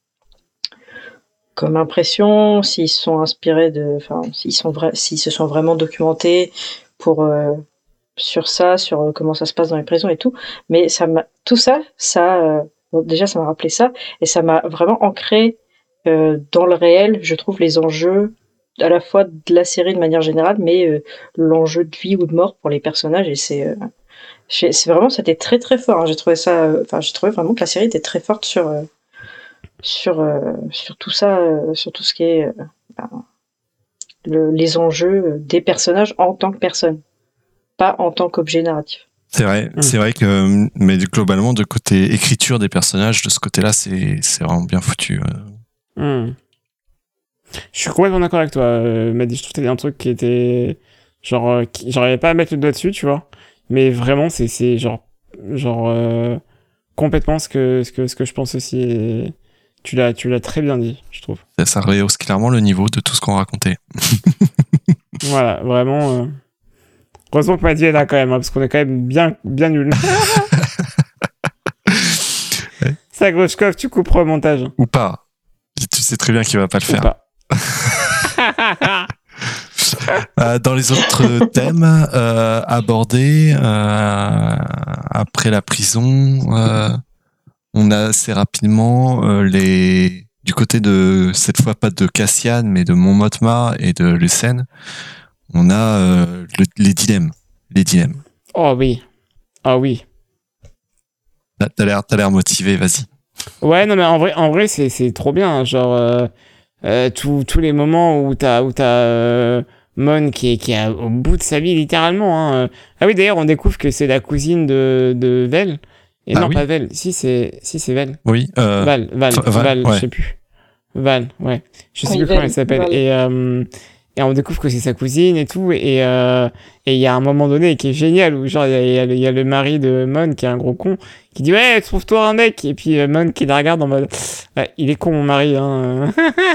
comme impression, s'ils se sont inspirés de... Enfin, s'ils, sont vra... s'ils se sont vraiment documentés pour... Euh... sur ça, sur euh, comment ça se passe dans les prisons et tout. Mais ça m'a... tout ça, ça... Euh... Bon, déjà, ça m'a rappelé ça. Et ça m'a vraiment ancré Euh, dans le réel, je trouve les enjeux à la fois de la série de manière générale, mais euh, l'enjeu de vie ou de mort pour les personnages. Et c'est, euh, c'est vraiment, c'était très très fort. Hein. J'ai trouvé ça, enfin, euh, j'ai trouvé vraiment que la série était très forte sur euh, sur euh, sur tout ça, euh, sur tout ce qui est euh, ben, le, les enjeux des personnages en tant que personne, pas en tant qu'objet narratif. C'est vrai, mmh. c'est vrai que, mais globalement, de côté écriture des personnages, de ce côté-là, c'est c'est vraiment bien foutu. Euh. Mmh. Je suis complètement d'accord avec toi, euh, Mehdi. Je trouve que t'as dit un truc qui était genre, euh, qui, j'arrivais pas à mettre le doigt dessus, tu vois. Mais vraiment, c'est c'est genre genre euh, complètement ce que ce que ce que je pense aussi. Et tu l'as tu l'as très bien dit, je trouve. Ça, ça rehausse clairement le niveau de tout ce qu'on racontait. Voilà, vraiment. Euh... Heureusement que Mehdi est là quand même, hein, parce qu'on est quand même bien bien nul. Ouais. Ça, Groshkov, tu couperas au montage. Ou pas. Tu sais très bien qu'il va pas le faire. euh, dans les autres thèmes euh, abordés euh, après la prison, euh, on a assez rapidement euh, les du côté de cette fois pas de Cassian mais de Mon Mothma et de Lucen, on a euh, le, les dilemmes, les dilemmes. Oh oui, ah oh, oui. T'as, t'as l'air, t'as l'air motivé, vas-y. Ouais, non, mais en vrai, en vrai c'est, c'est trop bien. Hein, genre, euh, euh, tous, tous les moments où t'as, où t'as euh, Mon qui est, qui est au bout de sa vie, littéralement. Hein. Ah oui, d'ailleurs, on découvre que c'est la cousine de, de Vel. Et ah non, oui. Pas Vel. Si, c'est, si, c'est Vel. Oui. Euh... Val, Val, Val, Val ouais. Je sais plus. Val, ouais. Je sais oui, plus Val, comment elle s'appelle. Val. Et, euh, et on découvre que c'est sa cousine et tout. Et euh, et il y a un moment donné qui est génial où genre il y, y, y a le mari de Mon qui est un gros con qui dit ouais trouve-toi un mec et puis euh, Mon qui la regarde en mode ouais, il est con mon mari hein.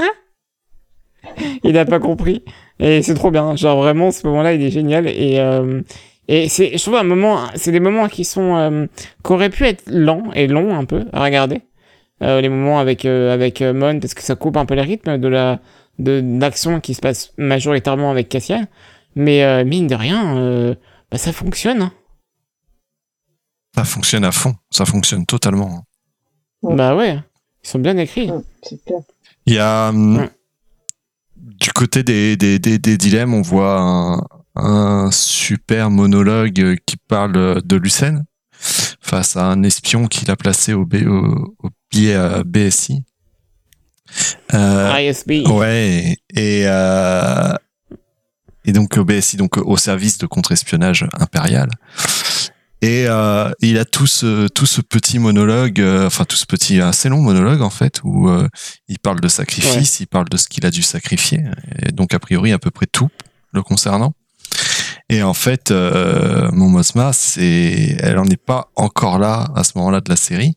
Il n'a pas compris et c'est trop bien. Genre vraiment ce moment-là il est génial et euh, et c'est je trouve un moment c'est des moments qui sont euh, qui auraient pu être lents et longs un peu à regarder. Euh, les moments avec euh, avec euh, Mon parce que ça coupe un peu le rythme de la de d'action qui se passe majoritairement avec Cassian, mais euh, mine de rien, euh, bah, ça fonctionne. Hein. Ça fonctionne à fond, ça fonctionne totalement. Ouais. Bah ouais, ils sont bien écrits. Ouais, c'est clair. Il y a ouais. Du côté des, des, des, des dilemmes, on voit un, un super monologue qui parle de Lucen face à un espion qu'il a placé au, B, au, au billet à B S I. Euh, I S B. Ouais, et, euh, et donc au B S I, donc au service de contre-espionnage impérial. Et euh, il a tout ce, tout ce petit monologue, euh, enfin tout ce petit, assez long monologue en fait, où euh, il parle de sacrifice, ouais. Il parle de ce qu'il a dû sacrifier, et donc a priori à peu près tout le concernant. Et en fait, euh, Mon Mothma, c'est, elle en est pas encore là à ce moment-là de la série,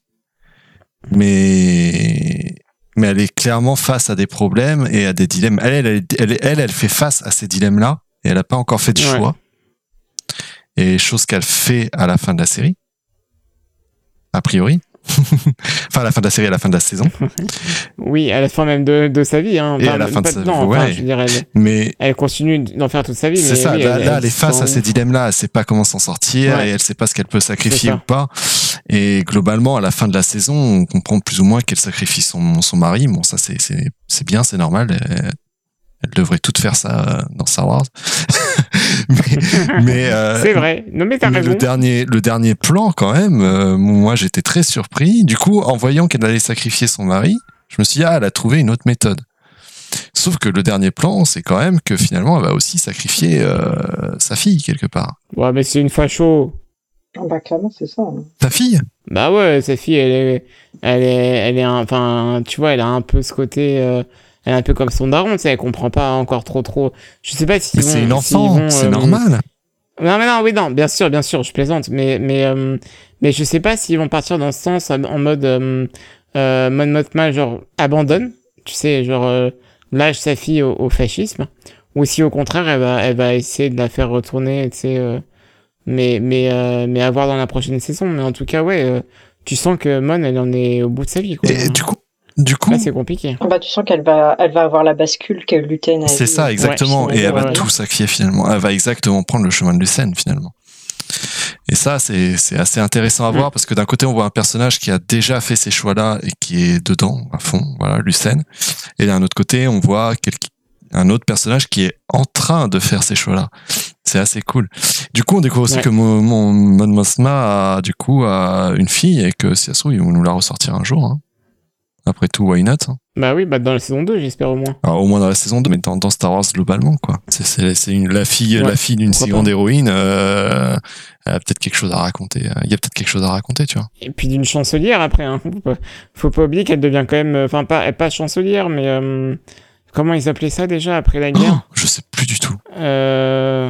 mais mais elle est clairement face à des problèmes et à des dilemmes. Elle, elle, elle, elle, elle fait face à ces dilemmes-là et elle n'a pas encore fait de choix. Ouais. Et chose qu'elle fait à la fin de la série, a priori. Enfin, à la fin de la série, à la fin de la saison. Oui, à la fin même de, de sa vie. Hein. Et enfin, à la fin de sa vie, non, ouais. Enfin, je dirais, elle, mais elle continue d'en faire toute sa vie. C'est mais ça, oui, là, elle, là, elle, elle est face à ces dilemmes-là. Elle sait pas comment s'en sortir ouais. Et elle sait pas ce qu'elle peut sacrifier ou pas. Et globalement, à la fin de la saison, on comprend plus ou moins qu'elle sacrifie son, son mari. Bon, ça, c'est, c'est, c'est bien, c'est normal. Elle, elle devrait toutes faire ça dans Star Wars. mais, mais euh, c'est vrai. Non, mais t'as mais raison. Le dernier, le dernier plan, quand même, euh, moi, j'étais très surpris. Du coup, en voyant qu'elle allait sacrifier son mari, je me suis dit, ah, elle a trouvé une autre méthode. Sauf que le dernier plan, c'est quand même que finalement, elle va aussi sacrifier euh, sa fille quelque part. Ouais, mais c'est une facho. Ah bah clairement c'est ça. Hein. Ta fille? Bah ouais, sa fille, elle est, elle est, elle est, un- enfin, tu vois, elle a un peu ce côté, euh, elle est un peu comme son daron, tu sais, elle comprend pas encore trop, trop. Je sais pas si Mais c'est une s'ils enfant, vont, c'est euh, normal. Non, mais non, oui, non, bien sûr, bien sûr, je plaisante, mais, mais, euh, mais je sais pas s'ils vont partir dans ce sens en en mode, euh, euh, Mon Mothma, genre, abandonne, tu sais, genre, euh, lâche sa fille au, au fascisme, ou si au contraire, elle va, elle va essayer de la faire retourner, tu sais, euh, mais, mais, euh, mais à voir dans la prochaine saison, mais en tout cas, ouais, euh, tu sens que Mon, elle en est au bout de sa vie, quoi. Et du coup, du coup, Là, c'est compliqué. Ah bah tu sens qu'elle va, elle va avoir la bascule que Luten a c'est eu. ça exactement. Ouais, Et elle va ouais. tout sacrifier finalement. Elle va exactement prendre le chemin de Lucène finalement. Et ça, c'est c'est assez intéressant à Mm. voir parce que d'un côté, on voit un personnage qui a déjà fait ces choix-là et qui est dedans à fond, voilà, Lucène. Et d'un autre côté, on voit quel- un autre personnage qui est en train de faire ces choix-là. C'est assez cool. Du coup, on découvre aussi Ouais. que mon, mon Mon Mothma a du coup a une fille et que si ça se trouve, ils vont nous la ressortir un jour. Hein. Après tout, why not hein. Bah oui, bah dans la saison deux, j'espère au moins. Alors, au moins dans la saison deux, mais dans, dans Star Wars globalement, quoi. C'est, c'est, c'est une, la fille, Ouais, la fille d'une pourquoi si grande pas. héroïne, euh, elle a peut-être quelque chose à raconter. Il y a peut-être quelque chose à raconter, tu vois. Et puis d'une chancelière après, hein. Faut pas, faut pas oublier qu'elle devient quand même, enfin pas, pas chancelière, mais euh, comment ils appelaient ça déjà après la guerre? Oh, je sais plus du tout. Euh,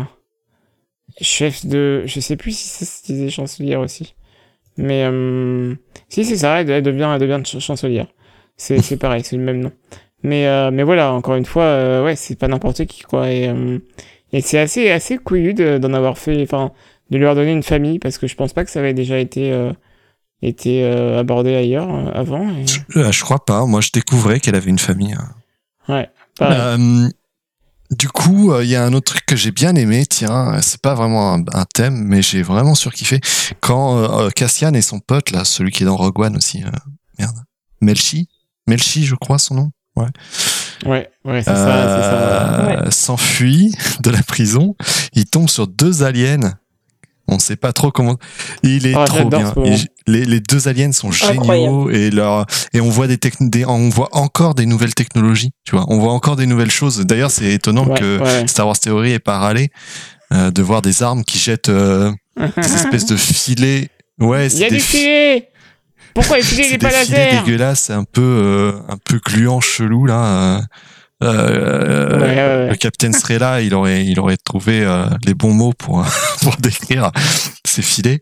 chef de, je sais plus si ça se disait chancelière aussi, mais euh, si c'est ça, elle, elle devient, elle devient ch- chancelière. C'est, c'est pareil, c'est le même nom. Mais, euh, mais voilà, encore une fois, euh, ouais, c'est pas n'importe qui quoi. Et, euh, et c'est assez, assez couillu de- d'en avoir fait, enfin, de lui avoir donné une famille parce que je pense pas que ça avait déjà été, euh, été euh, abordé ailleurs euh, avant. Et... Je, euh, je crois pas. Moi, je découvrais qu'elle avait une famille. hein. Ouais, pareil. Euh, du coup, il euh, y a un autre truc que j'ai bien aimé. Tiens, c'est pas vraiment un, un thème, mais j'ai vraiment surkiffé quand euh, Cassian et son pote là, celui qui est dans Rogue One aussi, euh, merde, Melchi, Melchi, je crois son nom. Ouais. Ouais, ouais, c'est ça, c'est ça. Euh, Ouais. s'enfuit de la prison. Il tombe sur deux aliens. On sait pas trop comment. Il est Ah, trop j'adore bien. ce moment. Et j- les, les deux aliens sont géniaux Incroyable. et leur et on voit des, techn- des on voit encore des nouvelles technologies. Tu vois, on voit encore des nouvelles choses. D'ailleurs, c'est étonnant Ouais, que ouais. Star Wars Theory ait pas râlé euh, de voir des armes qui jettent euh, des espèces de filets. Ouais, Il y c'est a des du fi- filet. Pourquoi les filets, il c'est est pas des filets laser? dégueulasses, un peu euh, un peu gluant, chelou là. euh. Euh, Ouais, ouais, ouais. Le capitaine serait là, il aurait, il aurait trouvé euh, les bons mots pour pour décrire ces filets.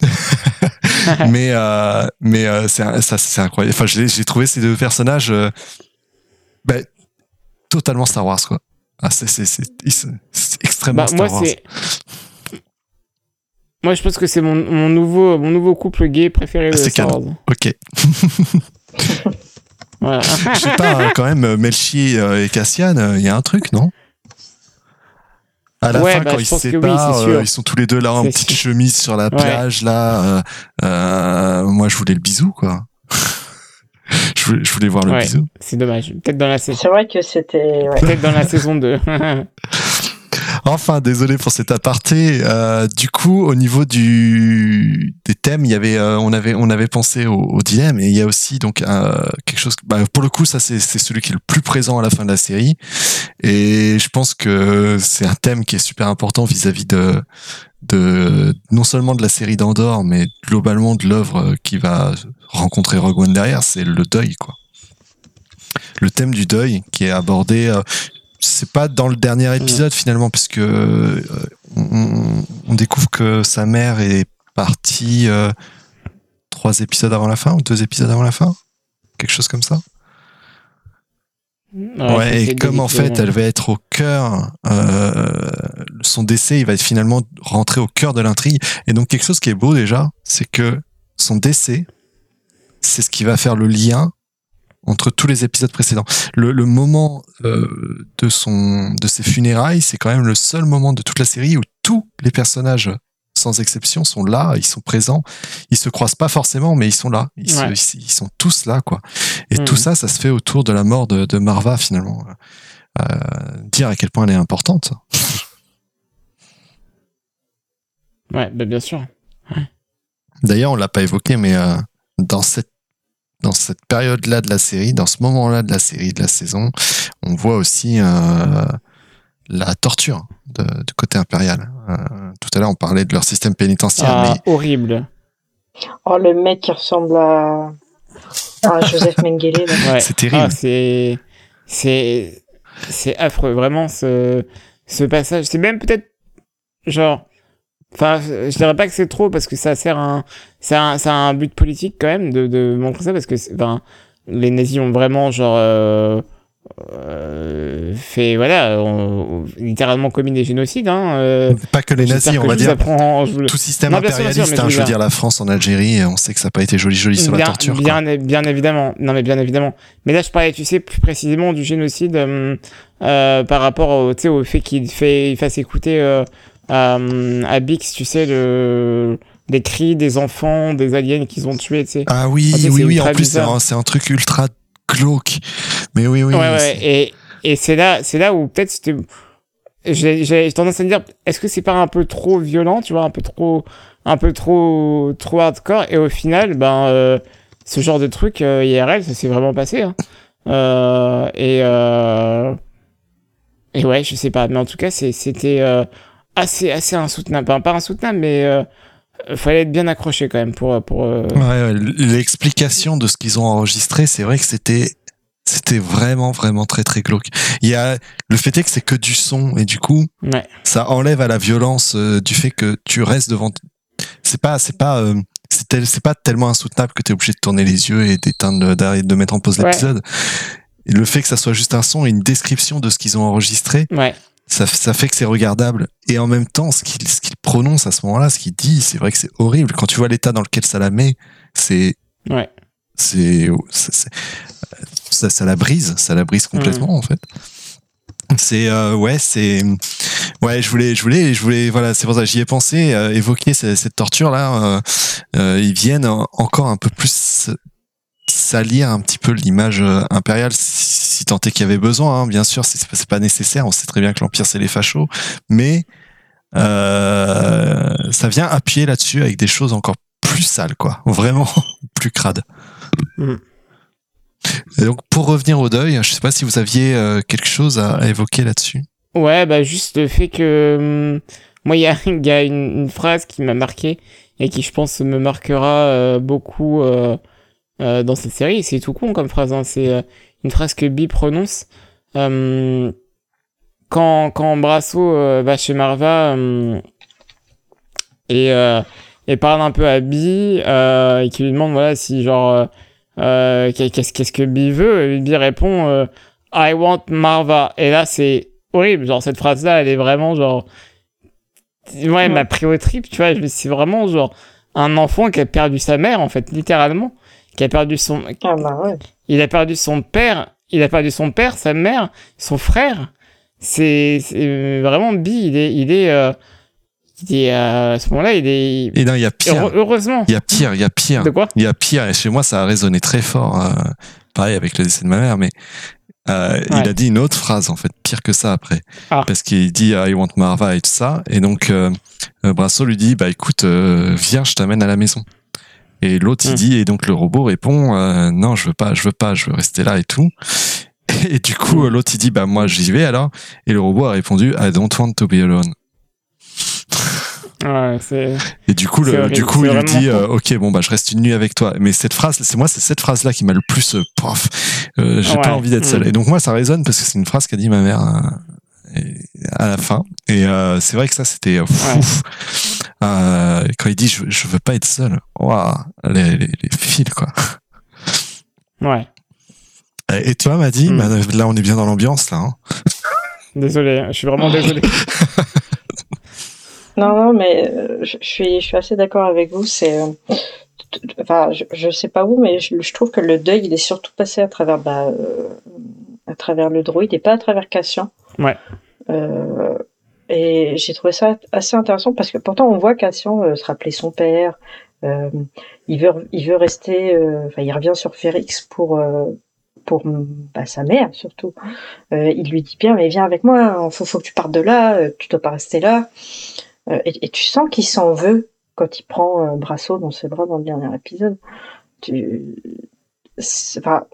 mais euh, mais euh, c'est un- ça c'est incroyable. Enfin, j'ai j'ai trouvé ces deux personnages euh, ben, totalement Star Wars quoi. Ah, c'est c'est c'est c'est- c'est extrêmement Bah, Star moi, Wars. c'est. Moi, je pense que c'est mon, mon, nouveau, mon nouveau couple gay préféré de Ah, c'est Star canon. Wars. Ok. Voilà. Je sais pas, hein, quand même, Melchi euh, et Cassian, il y a un truc, non? À la Ouais, fin, bah, quand je ils se pense que oui, séparent, c'est sûr. euh, ils sont tous les deux là en C'est petite sûr. chemise sur la Ouais. plage, là. Euh, euh, moi, je voulais le bisou, quoi. je, voulais, je voulais voir le Ouais, bisou. c'est dommage. Peut-être dans la, sa- C'est vrai que c'était. Ouais. peut-être dans la saison deux. Enfin, désolé pour cet aparté. Euh, du coup, au niveau du des thèmes, il y avait, euh, on avait, on avait pensé au, au dilemme, et il y a aussi donc euh, quelque chose. Bah, pour le coup, ça c'est c'est celui qui est le plus présent à la fin de la série, et je pense que c'est un thème qui est super important vis-à-vis de de non seulement de la série d'Andorre, mais globalement de l'œuvre qui va rencontrer Rogue One derrière. C'est le deuil, quoi. Le thème du deuil qui est abordé. Euh, c'est pas dans le dernier épisode finalement, puisque euh, on, on découvre que sa mère est partie euh, trois épisodes avant la fin, ou deux épisodes avant la fin, quelque chose comme ça. Ouais, Ouais, c'est et deux comme en épisodes, fait elle va être au cœur, euh, son décès, il va être finalement rentrer au cœur de l'intrigue. Et donc quelque chose qui est beau déjà, c'est que son décès, c'est ce qui va faire le lien entre tous les épisodes précédents. Le, le moment euh, de son de ses funérailles, c'est quand même le seul moment de toute la série où tous les personnages, sans exception, sont là, ils sont présents. Ils se croisent pas forcément, mais ils sont là. Ils, Ouais. se- ils, ils sont tous là, quoi. Et Mhm. tout ça, ça se fait autour de la mort de, de Marva, finalement. Euh, dire à quel point elle est importante. Ouais, bah, bien sûr. D'ailleurs, on l'a pas évoqué, mais euh, dans cette dans cette période-là de la série, dans ce moment-là de la série, de la saison, on voit aussi euh, la torture de, du côté impérial. Euh, tout à l'heure, on parlait de leur système pénitentiaire, Ah, mais horrible. Oh, le mec qui ressemble à, à Joseph Mengele, là. Ouais. c'est terrible. Ah, c'est, c'est, c'est affreux, vraiment, ce, ce passage. C'est même peut-être, genre, enfin, je dirais pas que c'est trop parce que ça sert à un, ça a un, ça a un but politique quand même de, de montrer ça parce que, c'est- enfin, les nazis ont vraiment, genre, euh, euh, fait, voilà, ont, ont littéralement commis des génocides, hein. Euh, Pas que les j'espère nazis, on que va je dire. vous apprends- je vous le- Tout système Non, bien sûr, bien sûr, impérialiste, mais hein, je je veux veux dire- dire la France en Algérie, on sait que ça n'a pas été joli joli sur bien, la torture. bien, quoi. bien évidemment. Non, mais bien évidemment. Mais là, je parlais, tu sais, plus précisément du génocide euh, euh, par rapport au, tu sais, au fait qu'il fait, il fasse écouter euh, à, à Bix, tu sais, le, les cris des enfants, des aliens qu'ils ont tués, tu sais. Ah oui, Ah, tu sais, oui, c'est oui, en ultra plus, c'est bizarre. un, c'est un truc ultra glauque. Mais oui, oui. Ouais, oui, ouais. c'est- Et, et c'est là, c'est là où peut-être c'était. J'ai, j'ai tendance à me dire, est-ce que c'est pas un peu trop violent, tu vois, un peu trop, un peu trop, trop hardcore, et au final, ben, euh, ce genre de truc euh, I R L, ça s'est vraiment passé, hein. Euh, et euh, et ouais, je sais pas, mais en tout cas, c'est, c'était euh, assez, assez insoutenable, enfin, pas insoutenable, mais euh, fallait être bien accroché quand même pour, pour. euh, Ouais, ouais, l'explication de ce qu'ils ont enregistré, c'est vrai que c'était c'était vraiment vraiment très très glauque. Il y a le fait est que c'est que du son et du coup Ouais. ça enlève à la violence euh, du fait que tu restes devant. C'est pas c'est pas euh, c'est tel- c'est pas tellement insoutenable que t'es obligé de tourner les yeux et d'éteindre d'arrêter de mettre en pause Ouais. l'épisode. Et le fait que ça soit juste un son et une description de ce qu'ils ont enregistré, Ouais. ça, ça fait que c'est regardable. Et en même temps, ce qu'il ce qu'il prononce à ce moment-là, ce qu'il dit, c'est vrai que c'est horrible. Quand tu vois l'état dans lequel ça la met, c'est Ouais. c'est c'est- c'est- ça, ça la brise, ça la brise complètement en fait. C'est euh, ouais, c'est ouais, je voulais je voulais je voulais voilà, c'est pour ça que j'y ai pensé euh, évoquer cette, cette torture là. Euh, euh, ils viennent en- encore un peu plus salir un petit peu l'image euh, impériale, si, si tant est qu'il y avait besoin. Hein, bien sûr, c'est c'est pas nécessaire. On sait très bien que l'empire c'est les fachos, mais euh, ça vient appuyer là-dessus avec des choses encore plus sales, quoi. Vraiment plus crades. Mhm. Et donc, pour revenir au deuil, je sais pas si vous aviez euh, quelque chose à, à évoquer là-dessus. Ouais, bah juste le fait que hum, moi il y a, il y a une, une phrase qui m'a marqué et qui je pense me marquera euh, beaucoup euh, euh, dans cette série. C'est tout con comme phrase, hein. C'est euh, une phrase que Bee prononce euh, quand quand Brasso euh, va chez Marva euh, et euh, et parle un peu à Bee euh, et qui lui demande voilà si genre euh, euh, qu'est-ce qu'est-ce que Bee veut, et Bee répond euh, I want Marva, et là c'est horrible, genre cette phrase là elle est vraiment genre ouais, elle m'a pris au trip, tu vois. C'est vraiment genre un enfant qui a perdu sa mère en fait, littéralement, qui a perdu son Ah bah ouais. il a perdu son père, il a perdu son père, sa mère, son frère. C'est c'est vraiment Bee, il est il est euh, il est euh, à ce moment-là il est Et non, il y a pire. Heure- heureusement. Il y a pire, il y a pire. De quoi? Il y a pire. Et chez moi, ça a résonné très fort. Euh, pareil avec le décès de ma mère, mais euh, Ouais. il a dit une autre phrase, en fait, pire que ça après. Ah. Parce qu'il dit I want Marva et tout ça. Et donc, euh, euh, Brasso lui dit bah écoute, euh, viens, je t'amène à la maison. Et l'autre, il Hmm. dit, et donc le robot répond euh, non, je veux pas, je veux pas, je veux rester là et tout. Et du coup, l'autre, il dit bah moi, j'y vais alors. Et le robot a répondu I don't want to be alone. Ouais, c'est Et du coup, C'est le, horrible, du coup, c'est il lui vraiment dit, con. euh, ok, bon, bah, je reste une nuit avec toi. Mais cette phrase, c'est moi, c'est cette phrase-là qui m'a le plus, euh, pof, euh, j'ai Ouais. pas envie d'être seul. Mm. Et donc, moi, ça résonne parce que c'est une phrase qu'a dit ma mère euh, et- à la fin. Et euh, c'est vrai que ça, c'était euh, fouf. Euh, quand il dit, je, je veux pas être seul. Waouh, les, les, les fils, quoi. ouais. Et toi, m'a dit, Mm. bah, là, on est bien dans l'ambiance, là. Hein. Désolé, hein, je suis vraiment désolé. Non, non, mais euh, je je suis, je suis assez d'accord avec vous. C'est, euh, t- t- enfin, je, je sais pas où, mais je, je trouve que le deuil, il est surtout passé à travers, bah, euh, à travers le droïde et pas à travers Cassian. Ouais. Euh, et j'ai trouvé ça assez intéressant parce que pourtant on voit Cassian euh, se rappeler son père. Euh, il veut, il veut rester. euh, Enfin, il revient sur Ferrix pour. euh, pour bah, sa mère surtout. Euh, il lui dit bien mais viens avec moi, faut, faut que tu partes de là, euh, tu dois pas rester là. Euh, et, et tu sens qu'il s'en veut quand il prend euh, Brasso dans ses bras dans le dernier épisode. Tu... c'est, enfin,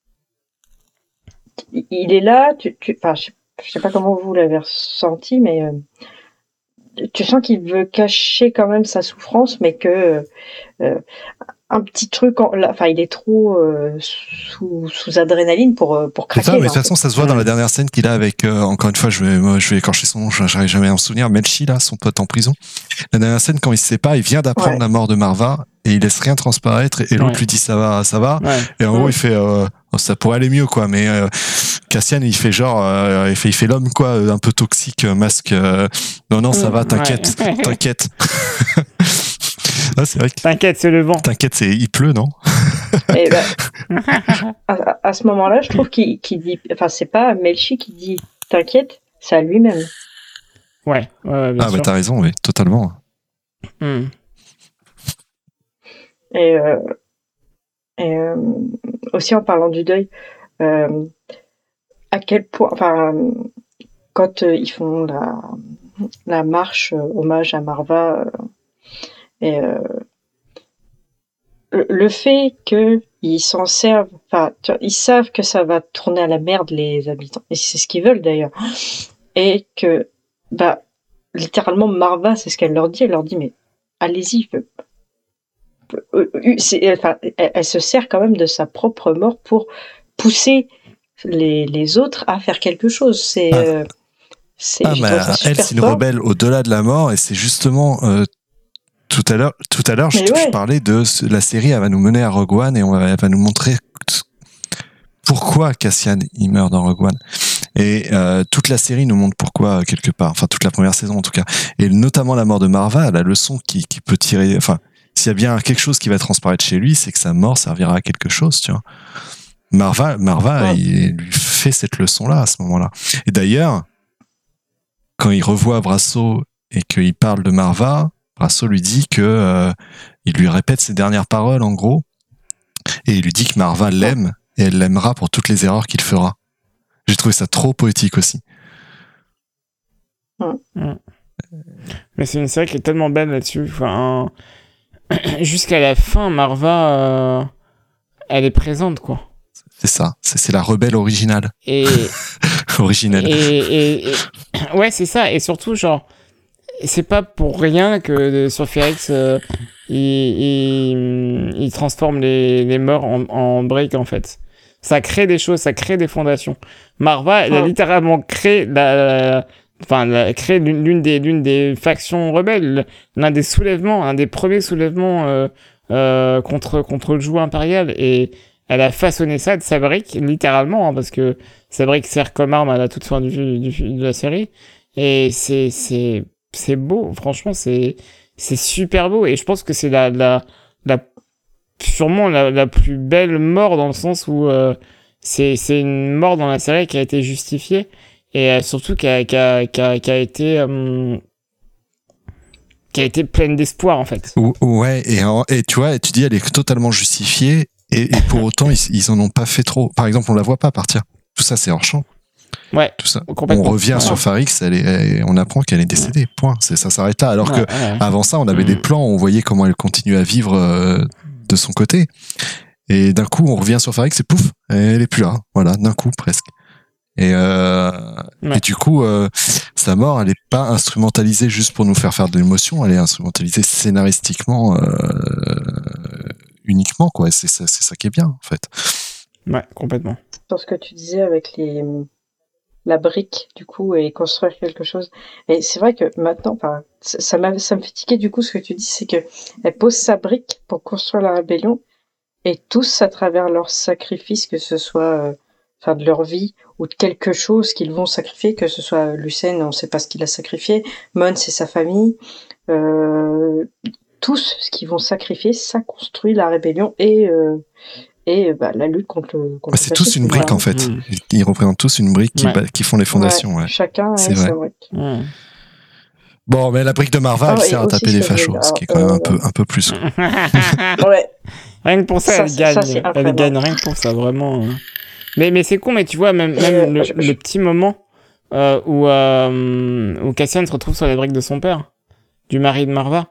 il est là, tu, tu, enfin, je, je sais pas comment vous l'avez ressenti, mais euh, tu sens qu'il veut cacher quand même sa souffrance, mais que euh, un petit truc, en, enfin, il est trop euh, sous, sous adrénaline pour pour C'est craquer. ça, mais de là, toute en façon, fait. ça se voit dans la dernière scène qu'il a avec, euh, encore une fois, je vais, moi, je vais écorcher son nom, je- j'arrive jamais à me souvenir, Melchi, là, son pote en prison. La dernière scène, quand il se sépare, il vient d'apprendre Ouais. la mort de Marva, et il laisse rien transparaître, et l'autre Ouais. lui dit ça va, ça va. Ouais. Et en Ouais. gros, il fait, euh, oh, ça pourrait aller mieux, quoi, mais, euh, Cassian, il fait genre, euh, il fait, il fait l'homme, quoi, un peu toxique, euh, masque, euh, non, non, ça va, t'inquiète, Ouais. t'inquiète. Ah, c'est vrai que, T'inquiète, c'est le vent. t'inquiète, c'est, il pleut, non? Et ben, à, à ce moment-là, je trouve qu'il, qu'il dit, enfin, c'est pas Melchi qui dit t'inquiète, c'est à lui-même. Ouais, ouais, ouais, bien Ah, sûr. bah, t'as raison, oui, totalement. Hmm. Et, euh, et euh, aussi en parlant du deuil, euh, à quel point, enfin, quand euh, ils font la, la marche euh, hommage à Marva, euh, et euh, le, le fait qu'ils s'en servent, enfin, tu vois, ils savent que ça va tourner à la merde les habitants, et c'est ce qu'ils veulent d'ailleurs, et que, bah, littéralement Marva, c'est ce qu'elle leur dit, elle leur dit mais allez-y, euh, euh, euh, c'est, enfin, elle, elle se sert quand même de sa propre mort pour pousser les, les autres à faire quelque chose. C'est, Ah. euh, c'est, Ah, j'ai mais trouvé ça elle, super c'est une fort. rebelle au-delà de la mort, et c'est justement euh, tout à l'heure. Tout à l'heure, je, Mais je ouais. parlais de ce- la série. Elle va nous mener à Rogue One et on va, elle va nous montrer t- pourquoi Cassian il meurt dans Rogue One. Et euh, toute la série nous montre pourquoi quelque part. Enfin, toute la première saison en tout cas. Et notamment la mort de Marva, la leçon qui, qui peut tirer. Enfin, s'il y a bien quelque chose qui va transparaître chez lui, c'est que sa mort servira à quelque chose, tu vois. Marva, Marva, Ouais. il lui fait cette leçon-là à ce moment-là. Et d'ailleurs, quand il revoit Brasso et qu'il parle de Marva, Brasso lui dit que euh, il lui répète ses dernières paroles en gros, et il lui dit que Marva l'aime et elle l'aimera pour toutes les erreurs qu'il fera. J'ai trouvé ça trop poétique aussi. Mais c'est une série qui est tellement belle là-dessus. Enfin, jusqu'à la fin, Marva, euh, elle est présente, quoi. C'est ça, c'est, c'est la rebelle originale. Et, Originelle. et, et, et- ouais, c'est ça. Et surtout, genre, c'est pas pour rien que euh, sur Férix, euh, il, il, il transforme les, les morts en, en break, en fait. Ça crée des choses, ça crée des fondations. Marva, elle a Ouais. littéralement créé la, la- enfin, la, créé l'une, l'une des, l'une des factions rebelles, l'un des soulèvements, un des premiers soulèvements euh, euh, contre, contre le joug impérial. Et elle a façonné ça de sa brique, littéralement, hein, parce que sa brique sert comme arme à la toute fin du, du, de la série. Et c'est, c'est, c'est beau, franchement, c'est, c'est super beau. Et je pense que c'est la, la, la, sûrement la, la plus belle mort dans le sens où euh, c'est, c'est une mort dans la série qui a été justifiée et euh, surtout qui a, qui a, qui a, qui a été, euh, qui a été pleine d'espoir, en fait. Ou- Ouais, et, en- et tu vois, tu dis elle est totalement justifiée, et, et pour autant ils, ils en ont pas fait trop. Par exemple, on la voit pas partir. Tout ça, c'est hors champ. Ouais, Tout ça. On complètement. revient Ouais. sur Farix, elle est, elle- on apprend qu'elle est décédée. Point. C'est ça s'arrête là. Alors Ouais, que ouais. avant ça, on avait Mm. des plans, on voyait comment elle continue à vivre euh, de son côté. Et d'un coup, on revient sur Farix et pouf, elle est plus là. Voilà, d'un coup presque. Et, euh, Ouais. et du coup, euh, sa mort, elle est pas instrumentalisée juste pour nous faire faire de l'émotion, elle est instrumentalisée scénaristiquement euh, uniquement, quoi. Et c'est ça, c'est ça qui est bien, en fait. Ouais, complètement. Sur ce que tu disais avec les la brique du coup et construire quelque chose. Et c'est vrai que maintenant, enfin, ça ça m'a ça me fait tiquer du coup ce que tu dis, c'est que elle pose sa brique pour construire la rébellion et tous à travers leur sacrifice, que ce soit euh, enfin de leur vie ou de quelque chose qu'ils vont sacrifier, que ce soit Lucen, on sait pas ce qu'il a sacrifié, Mon c'est sa famille, euh, tous ce qu'ils vont sacrifier, ça construit la rébellion et euh, et bah, la lutte contre le contre Bah, le c'est tous fascisme, une brique, voilà. en fait. Mm. Ils représentent tous une brique qui, Ouais. ba- qui font les fondations, ouais. Chacun C'est a sa vrai. brique. Mm. Bon, mais la brique de Marva, Ah, elle et sert à aussi, taper ce des que je voulais fachos, dire, ce qui est quand même un euh, peu, un peu plus. Ouais. Rien que pour ça, Ça, elle c'est- gagne. ça, c'est elle incroyable. gagne rien que pour ça, vraiment. hein. Mais, mais c'est con, mais tu vois, même, Et, même euh, le, je- je- le petit moment euh, où, euh, où Cassian se retrouve sur les briques de son père, du mari de Marva,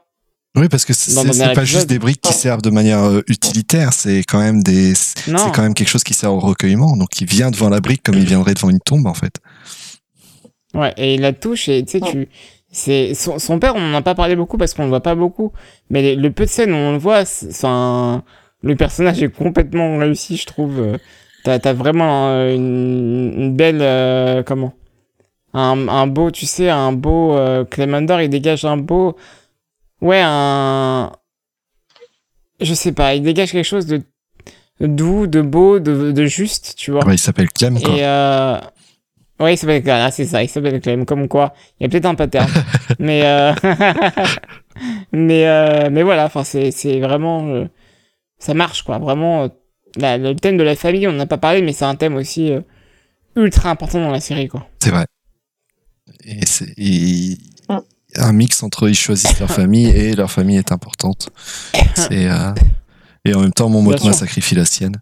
Oui, parce que c'est, Dans- dans c'est un pas épisode. juste des briques qui Ouais. servent de manière euh, utilitaire, c'est quand même des, Non. c'est quand même quelque chose qui sert au recueillement. Donc, il vient devant la brique comme il viendrait devant une tombe, en fait. Ouais, et il la touche et tu sais, tu. C'est son, son père, on n'en a pas parlé beaucoup parce qu'on le voit pas beaucoup, mais le, le peu de scènes où on le voit, c'est, c'est un- le personnage est complètement réussi, je trouve. Euh, T'as, t'as vraiment euh, une, une belle euh, comment un, un beau, tu sais, un beau euh, Clémendor, il dégage un beau, ouais, un, je sais pas, il dégage quelque chose de doux, de beau, de, de juste, tu vois. Ouais, il s'appelle Clem, quoi. Et euh... ouais, il s'appelle Clem. Ah, c'est ça, il s'appelle Clem. Comme quoi, il y a peut-être un pattern. mais euh... mais euh... mais voilà, enfin c'est c'est vraiment euh, ça marche quoi. Vraiment, euh, la- le thème de la famille, on n'en a pas parlé, mais c'est un thème aussi euh, ultra important dans la série quoi. C'est vrai. Et c'est et- Mm. un mix entre ils choisissent leur famille et leur famille est importante. C'est, euh, et en même temps, mon Bien Motma sûr. sacrifie la sienne.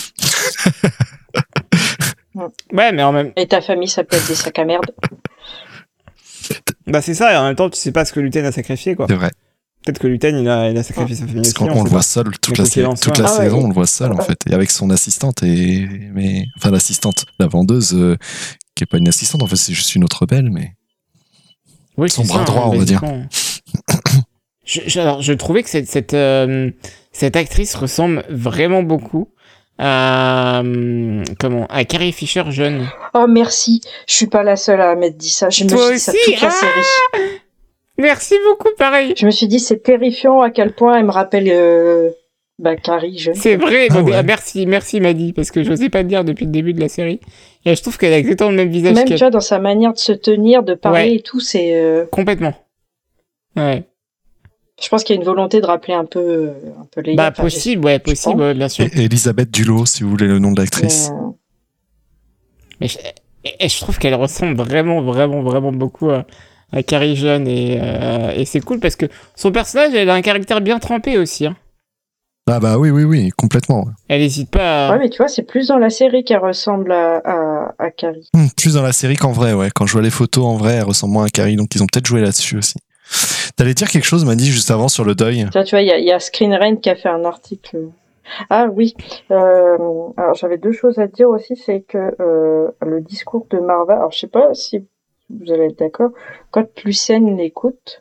Ouais, mais en même, Et ta famille, ça peut être des sacs à merde. bah c'est ça. Et en même temps, tu sais pas ce que Luten a sacrifié quoi. C'est vrai. Peut-être que Luten il a il a sacrifié sa famille Parce aussi. qu'on on on sait le pas. voit seul toute Mais la, quoi qu'il sé- en toute soit. la Ah ouais, saison, il- on le voit seul en fait, et avec son assistante et mais enfin l'assistante, la vendeuse euh, qui est pas une assistante en fait, c'est juste une autre rebelle, mais Oui, son c'est bras ça, droit, hein, on va dire. basiquement. je, je- alors, je trouvais que cette, cette, euh, cette actrice ressemble vraiment beaucoup à, euh, comment, à Carrie Fisher jeune. Oh, merci. Je suis pas la seule à m'être dit ça. Je me Toi suis dit ça aussi toute la Ah série. Merci beaucoup, pareil. Je me suis dit, c'est terrifiant à quel point elle me rappelle euh, bah, Carrie jeune. C'est vrai. Ah bon, ouais. ah, merci, merci, Maddy, parce que je n'osais pas te dire depuis le début de la série. Et je trouve qu'elle a exactement le même visage Même, tu qu'elle. vois, dans sa manière de se tenir, de parler Ouais. et tout, c'est... euh, Complètement. Ouais. Je pense qu'il y a une volonté de rappeler un peu, euh, un peu les Bah, gars. Enfin, possible, ouais, possible, ouais, bien sûr. Et Elisabeth Dulot, si vous voulez le nom de j'ai- l'actrice. mais, euh, Mais je, et- et je trouve qu'elle ressemble vraiment, vraiment, vraiment beaucoup à, à Carrie jeune et, euh, et c'est cool parce que son personnage, elle a un caractère bien trempé aussi. Hein. Ah bah oui, oui, oui, complètement. Elle hésite pas à... Ouais, mais tu vois, c'est plus dans la série qu'elle ressemble à, à, à Carrie. Hum, plus dans la série qu'en vrai, ouais. Quand je vois les photos en vrai, elle ressemble moins à Carrie, donc ils ont peut-être joué là-dessus aussi. T'allais dire quelque chose, m'a dit juste avant sur le deuil. Tu vois, tu vois, il y a, il y a Screen Rant qui a fait un article. Ah oui. Euh, alors j'avais deux choses à dire aussi, c'est que euh, le discours de Marva. Alors je sais pas si vous allez être d'accord. Quand Lucien l'écoute,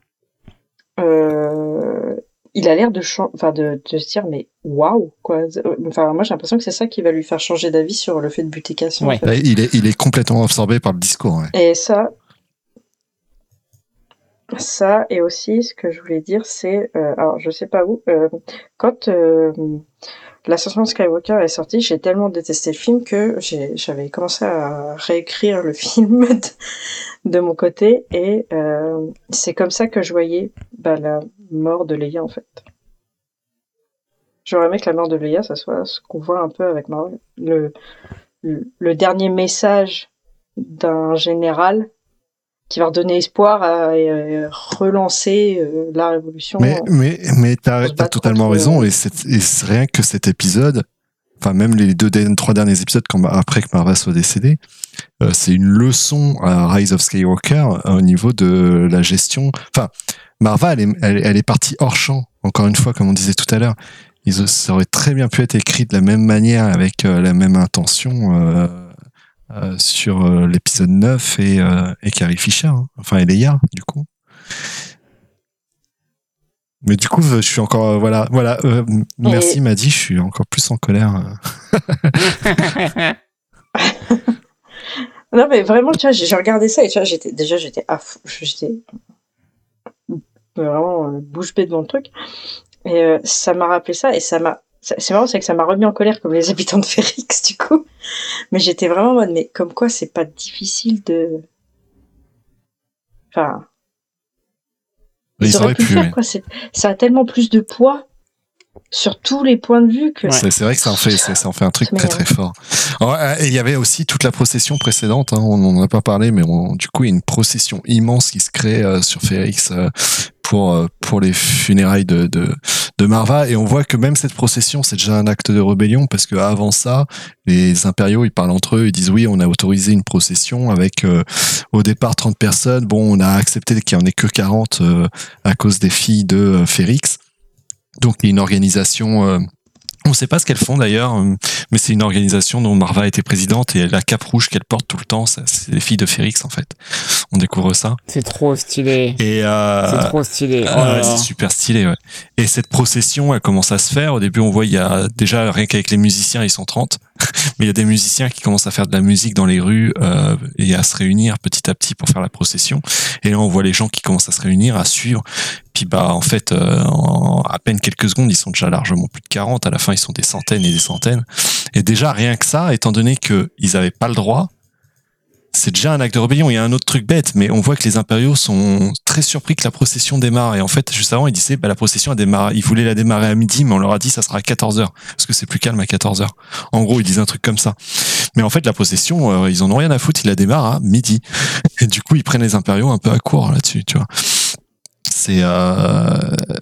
euh, il a l'air de, chan- enfin de, de se dire mais waouh quoi. Enfin moi j'ai l'impression que c'est ça qui va lui faire changer d'avis sur le fait de buter Cassian. Ouais. En fait. Là, il est, il est complètement absorbé par le discours. Ouais. Et ça, ça et aussi ce que je voulais dire, c'est, euh, alors je sais pas où, euh, quand euh, l'Ascension de Skywalker est sortie, j'ai tellement détesté le film que j'ai, j'avais commencé à réécrire le film de, de mon côté et euh, c'est comme ça que je voyais bah, la mort de Leia en fait. J'aurais aimé que la mort de Leia, ça soit ce qu'on voit un peu avec Marvel. Le, le, le dernier message d'un général qui va redonner espoir à, et relancer euh, la révolution. Mais, mais, mais t'as, Pour se t'as battre totalement contre- raison, et c'est, et c'est rien que cet épisode, enfin, même les deux, derniers- trois derniers épisodes, quand, après que Marva soit décédée, euh, c'est une leçon à Rise of Skywalker euh, au niveau de la gestion. Enfin, Marva, elle est, elle, elle est partie hors champ, encore une fois, comme on disait tout à l'heure. Ils, ça aurait très bien pu être écrit de la même manière, avec euh, la même intention, euh, euh, sur euh, l'épisode neuf et, euh, et Carrie Fisher, hein. Enfin, et Leia, du coup. Mais du coup, je suis encore, euh, voilà, voilà, euh, merci, Et- m'a dit, je suis encore plus en colère. euh. Non mais vraiment, tu vois, j'ai j'ai regardé ça et tu vois, j'étais déjà j'étais à fou, j'étais vraiment euh, bouche bée devant le truc. Et euh, ça m'a rappelé ça et ça m'a, c'est c'est marrant, c'est que ça m'a remis en colère comme les habitants de Férix du coup. Mais j'étais vraiment en mode, mais comme quoi c'est pas difficile de, enfin, Ils auraient pu, le faire oui. quoi. C'est, ça a tellement plus de poids sur tous les points de vue que. Ouais. C'est, c'est vrai que ça en fait, ça, ça en fait un truc Mais très ouais. très fort. Alors, euh, et il y avait aussi toute la procession précédente, hein, on n'en a pas parlé, mais on, du coup, il y a une procession immense qui se crée euh, sur Férix euh, pour euh, pour les funérailles de, de de Marva, et on voit que même cette procession, c'est déjà un acte de rébellion, parce que avant ça, les impériaux, ils parlent entre eux, ils disent oui, on a autorisé une procession avec euh, au départ trente personnes. Bon, on a accepté qu'il n'y en ait que quarante euh, à cause des filles de euh, Férix. Donc il y a une organisation. Euh, On ne sait pas ce qu'elles font d'ailleurs, mais c'est une organisation dont Marva était présidente, et la cape rouge qu'elle porte tout le temps, ça, c'est les filles de Férix en fait. On découvre ça. C'est trop stylé. Et euh, c'est trop stylé. Euh, oh là là. c'est super stylé, ouais. Et cette procession, elle commence à se faire. Au début, on voit, il y a déjà, rien qu'avec les musiciens, ils sont trente. Mais il y a des musiciens qui commencent à faire de la musique dans les rues euh, et à se réunir petit à petit pour faire la procession. Et là, on voit les gens qui commencent à se réunir, à suivre. Puis bah en fait, euh, en à peine quelques secondes, ils sont déjà largement plus de quarante. À la fin, ils sont des centaines et des centaines. Et déjà, rien que ça, étant donné qu'ils n'avaient pas le droit, c'est déjà un acte de rébellion. Il y a un autre truc bête, mais on voit que les impériaux sont très surpris que la procession démarre. Et en fait, juste avant, ils disaient, bah, la procession a démarré. Ils voulaient la démarrer à midi, mais on leur a dit, ça sera à quatorze heures. Parce que c'est plus calme à quatorze heures. En gros, ils disent un truc comme ça. Mais en fait, la procession, euh, ils en ont rien à foutre. Ils la démarrent à midi. Et du coup, ils prennent les impériaux un peu à court là-dessus, tu vois. C'est euh,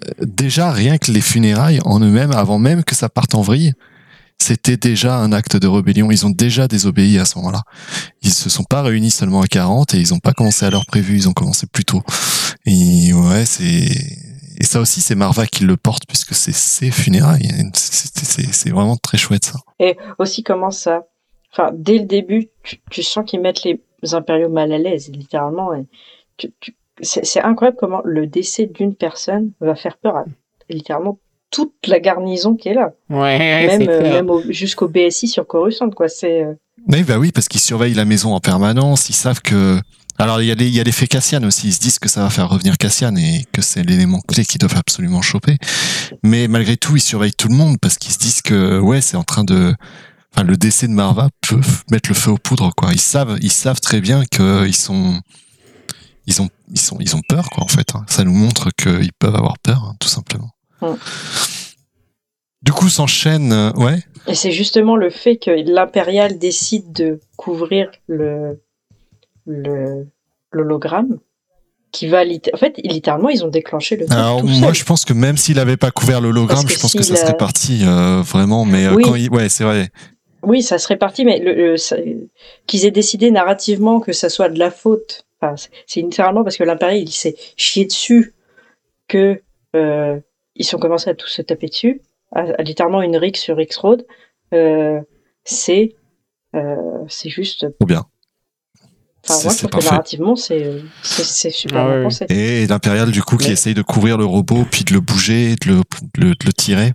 déjà rien que les funérailles en eux-mêmes, avant même que ça parte en vrille, c'était déjà un acte de rébellion. Ils ont déjà désobéi à ce moment-là. Ils se sont pas réunis seulement à quarante, et ils ont pas commencé à l'heure prévue, ils ont commencé plus tôt. Et ouais, c'est, et ça aussi, c'est Marva qui le porte, puisque c'est ses funérailles. C'est, c'est, c'est vraiment très chouette, ça. Et aussi comment ça, enfin, dès le début, tu, tu sens qu'ils mettent les impériaux mal à l'aise, littéralement. Et tu, tu, c'est, c'est incroyable comment le décès d'une personne va faire peur à, littéralement, toute la garnison qui est là. Ouais, même, c'est euh, clair. même au, jusqu'au B S I sur Coruscant, quoi. C'est, euh... Oui, bah oui, parce qu'ils surveillent la maison en permanence, ils savent que... Alors, il y a les, il y a l'effet Cassian aussi, ils se disent que ça va faire revenir Cassian et que c'est l'élément clé qu'ils doivent absolument choper. Mais malgré tout, ils surveillent tout le monde parce qu'ils se disent que, ouais, c'est en train de... Enfin, le décès de Marva peut mettre le feu aux poudres, quoi. Ils savent, ils savent très bien qu'ils sont... Ils ont, ils sont, ils ont peur, quoi, en fait. Hein. Ça nous montre qu'ils peuvent avoir peur, hein, tout simplement. Hum. Du coup, s'enchaîne, euh, ouais. Et c'est justement le fait que l'Impérial décide de couvrir le, le, l'hologramme qui va littéralement... En fait, littéralement, ils ont déclenché le truc Alors, tout moi, seul. je pense que même s'il avait pas couvert l'hologramme, je pense que ça a... serait parti, euh, vraiment, mais euh, oui. quand il... Ouais, c'est vrai. Oui, ça serait parti, mais le, le, ça... qu'ils aient décidé narrativement que ça soit de la faute, enfin, c'est, c'est littéralement parce que l'Impérial, il s'est chié dessus que euh, ils sont commencés à tous se taper dessus. À, à littéralement une rixe sur X-Road, euh, c'est euh, c'est juste trop bien. Enfin, c'est, moi, je c'est trouve parfait. que narrativement, c'est, c'est, c'est super Ah, bien ouais. pensé. Et l'Impérial, du coup, qui Mais... essaye de couvrir le robot, puis de le bouger, de le, de le, de le tirer.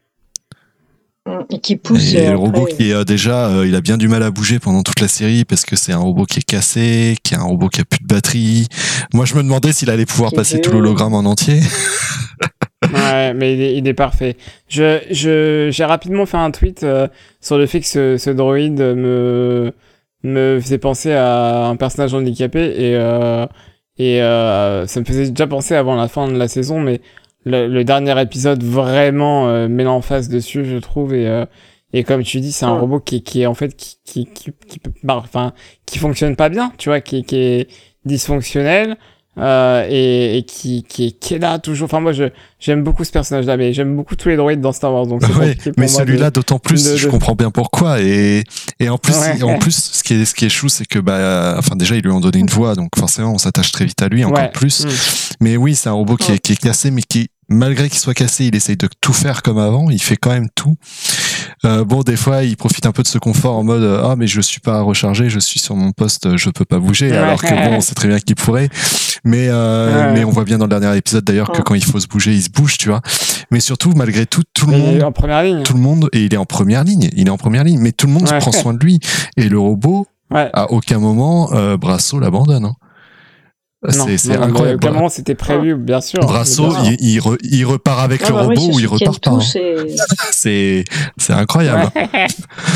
Et qui pousse. Et euh, le robot après... qui est euh, déjà, euh, il a bien du mal à bouger pendant toute la série parce que c'est un robot qui est cassé, qui est un robot qui a plus de batterie. Moi, je me demandais s'il allait pouvoir qui passer veut... tout l'hologramme en entier. Ouais, mais il est, il est parfait. Je, je, j'ai rapidement fait un tweet euh, sur le fait que ce, ce droïde me, me faisait penser à un personnage handicapé et, euh, et euh, ça me faisait déjà penser avant la fin de la saison, mais le, le dernier épisode vraiment euh, met l'emphase dessus, je trouve, et, euh, et comme tu dis, c'est un ouais. robot qui, qui est en fait, qui, qui, qui, qui, bah, enfin, qui fonctionne pas bien, tu vois, qui, qui est dysfonctionnel. Euh, et, et qui, qui, qui est là toujours. Enfin, moi, je, j'aime beaucoup ce personnage-là, mais j'aime beaucoup tous les droïdes dans Star Wars. Donc c'est Ouais, compliqué pour mais moi celui-là, de, d'autant plus, de, de... je comprends bien pourquoi. Et, et en plus, Ouais. en plus, ce qui est, ce qui est chou, c'est que, bah, enfin, déjà, ils lui ont donné une voix, donc forcément, on s'attache très vite à lui, encore Ouais. plus. Mmh. Mais oui, c'est un robot qui est, qui est cassé, mais qui, malgré qu'il soit cassé, il essaye de tout faire comme avant. Il fait quand même tout. Euh, bon, des fois, il profite un peu de ce confort en mode ah oh, mais je suis pas rechargé, je suis sur mon poste, je peux pas bouger. Ouais. Alors que bon, on sait très bien qu'il pourrait. Mais euh, Ouais. mais on voit bien dans le dernier épisode d'ailleurs que Ouais. quand il faut se bouger, il se bouge, tu vois. Mais surtout, malgré tout, tout le Mais monde, en première ligne. tout le monde, et il est en première ligne. Il est en première ligne, mais tout le monde Ouais. prend soin de lui. Et le robot, Ouais. à aucun moment, euh, Brasso l'abandonne. Hein. Non, C'est, c'est non, incroyable. Mais, comment c'était prévu, bien sûr. Brasso, bien sûr. il, il, re, il repart avec Ah, le bah robot oui, ou il repart pas. tous Hein. et... C'est, c'est incroyable. Ouais.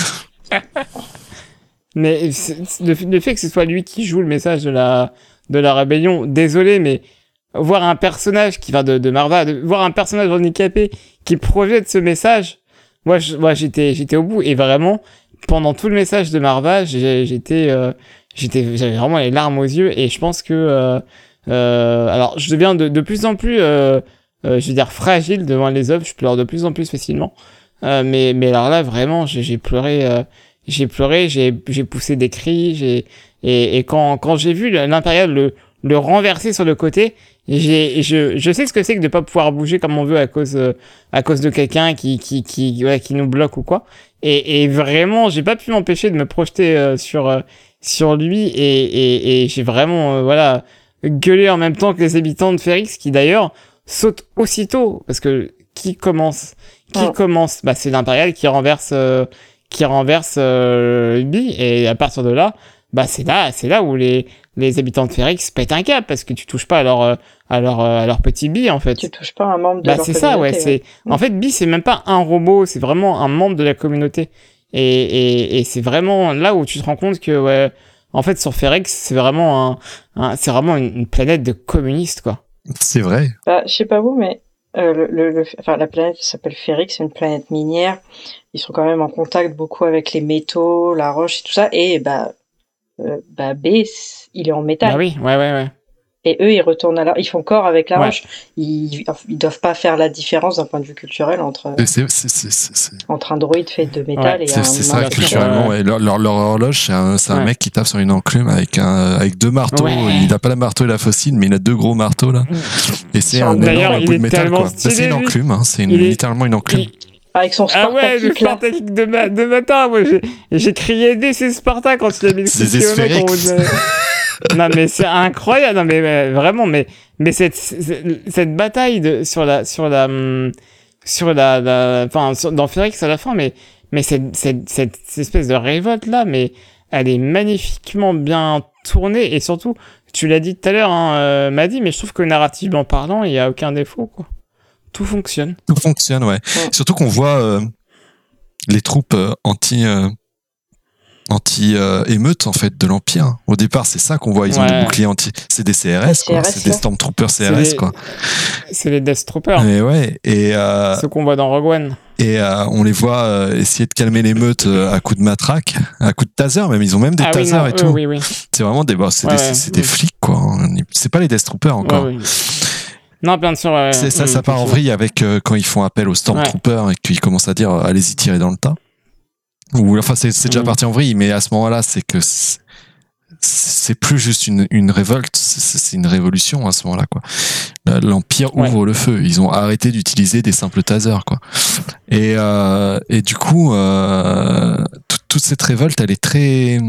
Mais c'est, c'est le, le fait que ce soit lui qui joue le message de la, de la rébellion, désolé, mais voir un personnage qui va de, de Marva, de, voir un personnage handicapé qui projette ce message, moi, je, moi j'étais, j'étais au bout. Et vraiment, pendant tout le message de Marva, j'ai, j'étais, euh, j'étais, j'avais vraiment les larmes aux yeux. Et je pense que euh, Euh, alors, je deviens de, de plus en plus, euh, euh, je veux dire, fragile devant les œuvres. Je pleure de plus en plus facilement. Euh, mais, mais alors là, vraiment, j'ai, j'ai pleuré, euh, j'ai pleuré, j'ai, j'ai poussé des cris, j'ai, et, et quand, quand j'ai vu l'Impérial le, le renverser sur le côté, j'ai, je, je sais ce que c'est que de pas pouvoir bouger comme on veut à cause, euh, à cause de quelqu'un qui, qui, qui, ouais, qui nous bloque ou quoi. Et, et vraiment, j'ai pas pu m'empêcher de me projeter euh, sur, euh, sur lui et, et, et j'ai vraiment, euh, voilà, gueulé en même temps que les habitants de Ferrix qui d'ailleurs sautent aussitôt parce que qui commence, qui Oh. commence, bah c'est l'Impérial qui renverse, euh, qui renverse euh, Bi et à partir de là, bah c'est là, c'est là où les les habitants de Ferrix pètent un câble parce que tu touches pas à leur, euh, à leur, euh, à leur petit Bi en fait. Tu touches pas un membre de Bah leur c'est ça, ouais. communauté, C'est en fait Bi, c'est même pas un robot, c'est vraiment un membre de la communauté. Et et et c'est vraiment là où tu te rends compte que ouais, en fait sur Ferrix, c'est vraiment un, un c'est vraiment une, une planète de communistes quoi. C'est vrai. Bah, je sais pas vous, mais euh, le, le, le- enfin, la planète s'appelle Ferrix, c'est une planète minière. Ils sont quand même en contact beaucoup avec les métaux, la roche et tout ça. Et bah, euh, bah B, c- il est en métal. Bah oui, ouais ouais ouais. Et eux, ils retournent à la... ils font corps avec la Ouais. roche. Ils, ils doivent pas faire la différence d'un point de vue culturel entre, C'est- c'est- c'est- c'est- c'est- c'est- entre un droïde fait de métal Ouais, et C'est un c'est humain ça, bien de sûr, culturellement, ouais. ouais. Leur, leur, leur horloge, c'est un, c'est un Ouais. mec qui tape sur une enclume avec, un, avec deux marteaux. Ouais. Il a pas la marteau et la fossile, mais il a deux gros marteaux, là. Et c'est Sur un un- D'ailleurs, énorme il bout est de métal, tellement quoi. Bah, stylé, c'est une lui. enclume, hein. C'est une- Il est- littéralement une enclume. Il- Avec son Ah ouais, le Spartacus, là. Spartacus de, ma... de matin, moi j'ai, j'ai crié des c'est Sparta quand il a mis le C'est coup de pied au mec, Sphérix. on disait- Non mais c'est incroyable, non mais, mais vraiment, mais mais cette cette, cette bataille de sur la sur la hum, sur la la enfin sur- dans Ferrix à la fin, mais mais cette cette cette, cette espèce de révolte là, mais elle est magnifiquement bien tournée et surtout tu l'as dit tout à l'heure, hein, euh, m'a dit, mais je trouve que narrativement parlant, il y a aucun défaut quoi. Tout fonctionne. Tout fonctionne, ouais. Ouais. Surtout qu'on voit euh, les troupes euh, anti euh, anti euh, émeutes en fait de l'Empire. Au départ, c'est ça qu'on voit. Ils ont Ouais. des boucliers anti. C'est des C R S, Ouais, quoi. C R S, C'est des ouais. Stormtroopers C R C'est S, les- quoi. C'est les Death Troopers, Et ouais. Et euh, ceux qu'on voit dans Rogue One. et euh, on les voit euh, essayer de calmer l'émeute euh, à coups de matraque, à coups de taser même. Ils ont même des Ah oui, tasers non, et eux, tout. oui, oui. C'est vraiment des, bon, c'est Ouais, des, ouais. c'est des flics, quoi. C'est pas les Death Troopers encore. Ouais, oui. Non, bien sûr. ouais. C'est ça, Mmh, ça part en effectivement. vrille avec euh, quand ils font appel aux Stormtroopers et qu'ils commencent à dire euh, allez-y tirer dans le tas. Ou enfin c'est c'est déjà Mhm. parti en vrille, mais à ce moment-là c'est que c'est- c'est plus juste une, une révolte, c'est c'est une révolution à ce moment-là quoi. L'Empire Ouais. ouvre le feu, ils ont arrêté d'utiliser des simples tasers quoi. Et euh, et du coup euh, toute- toute cette révolte elle est très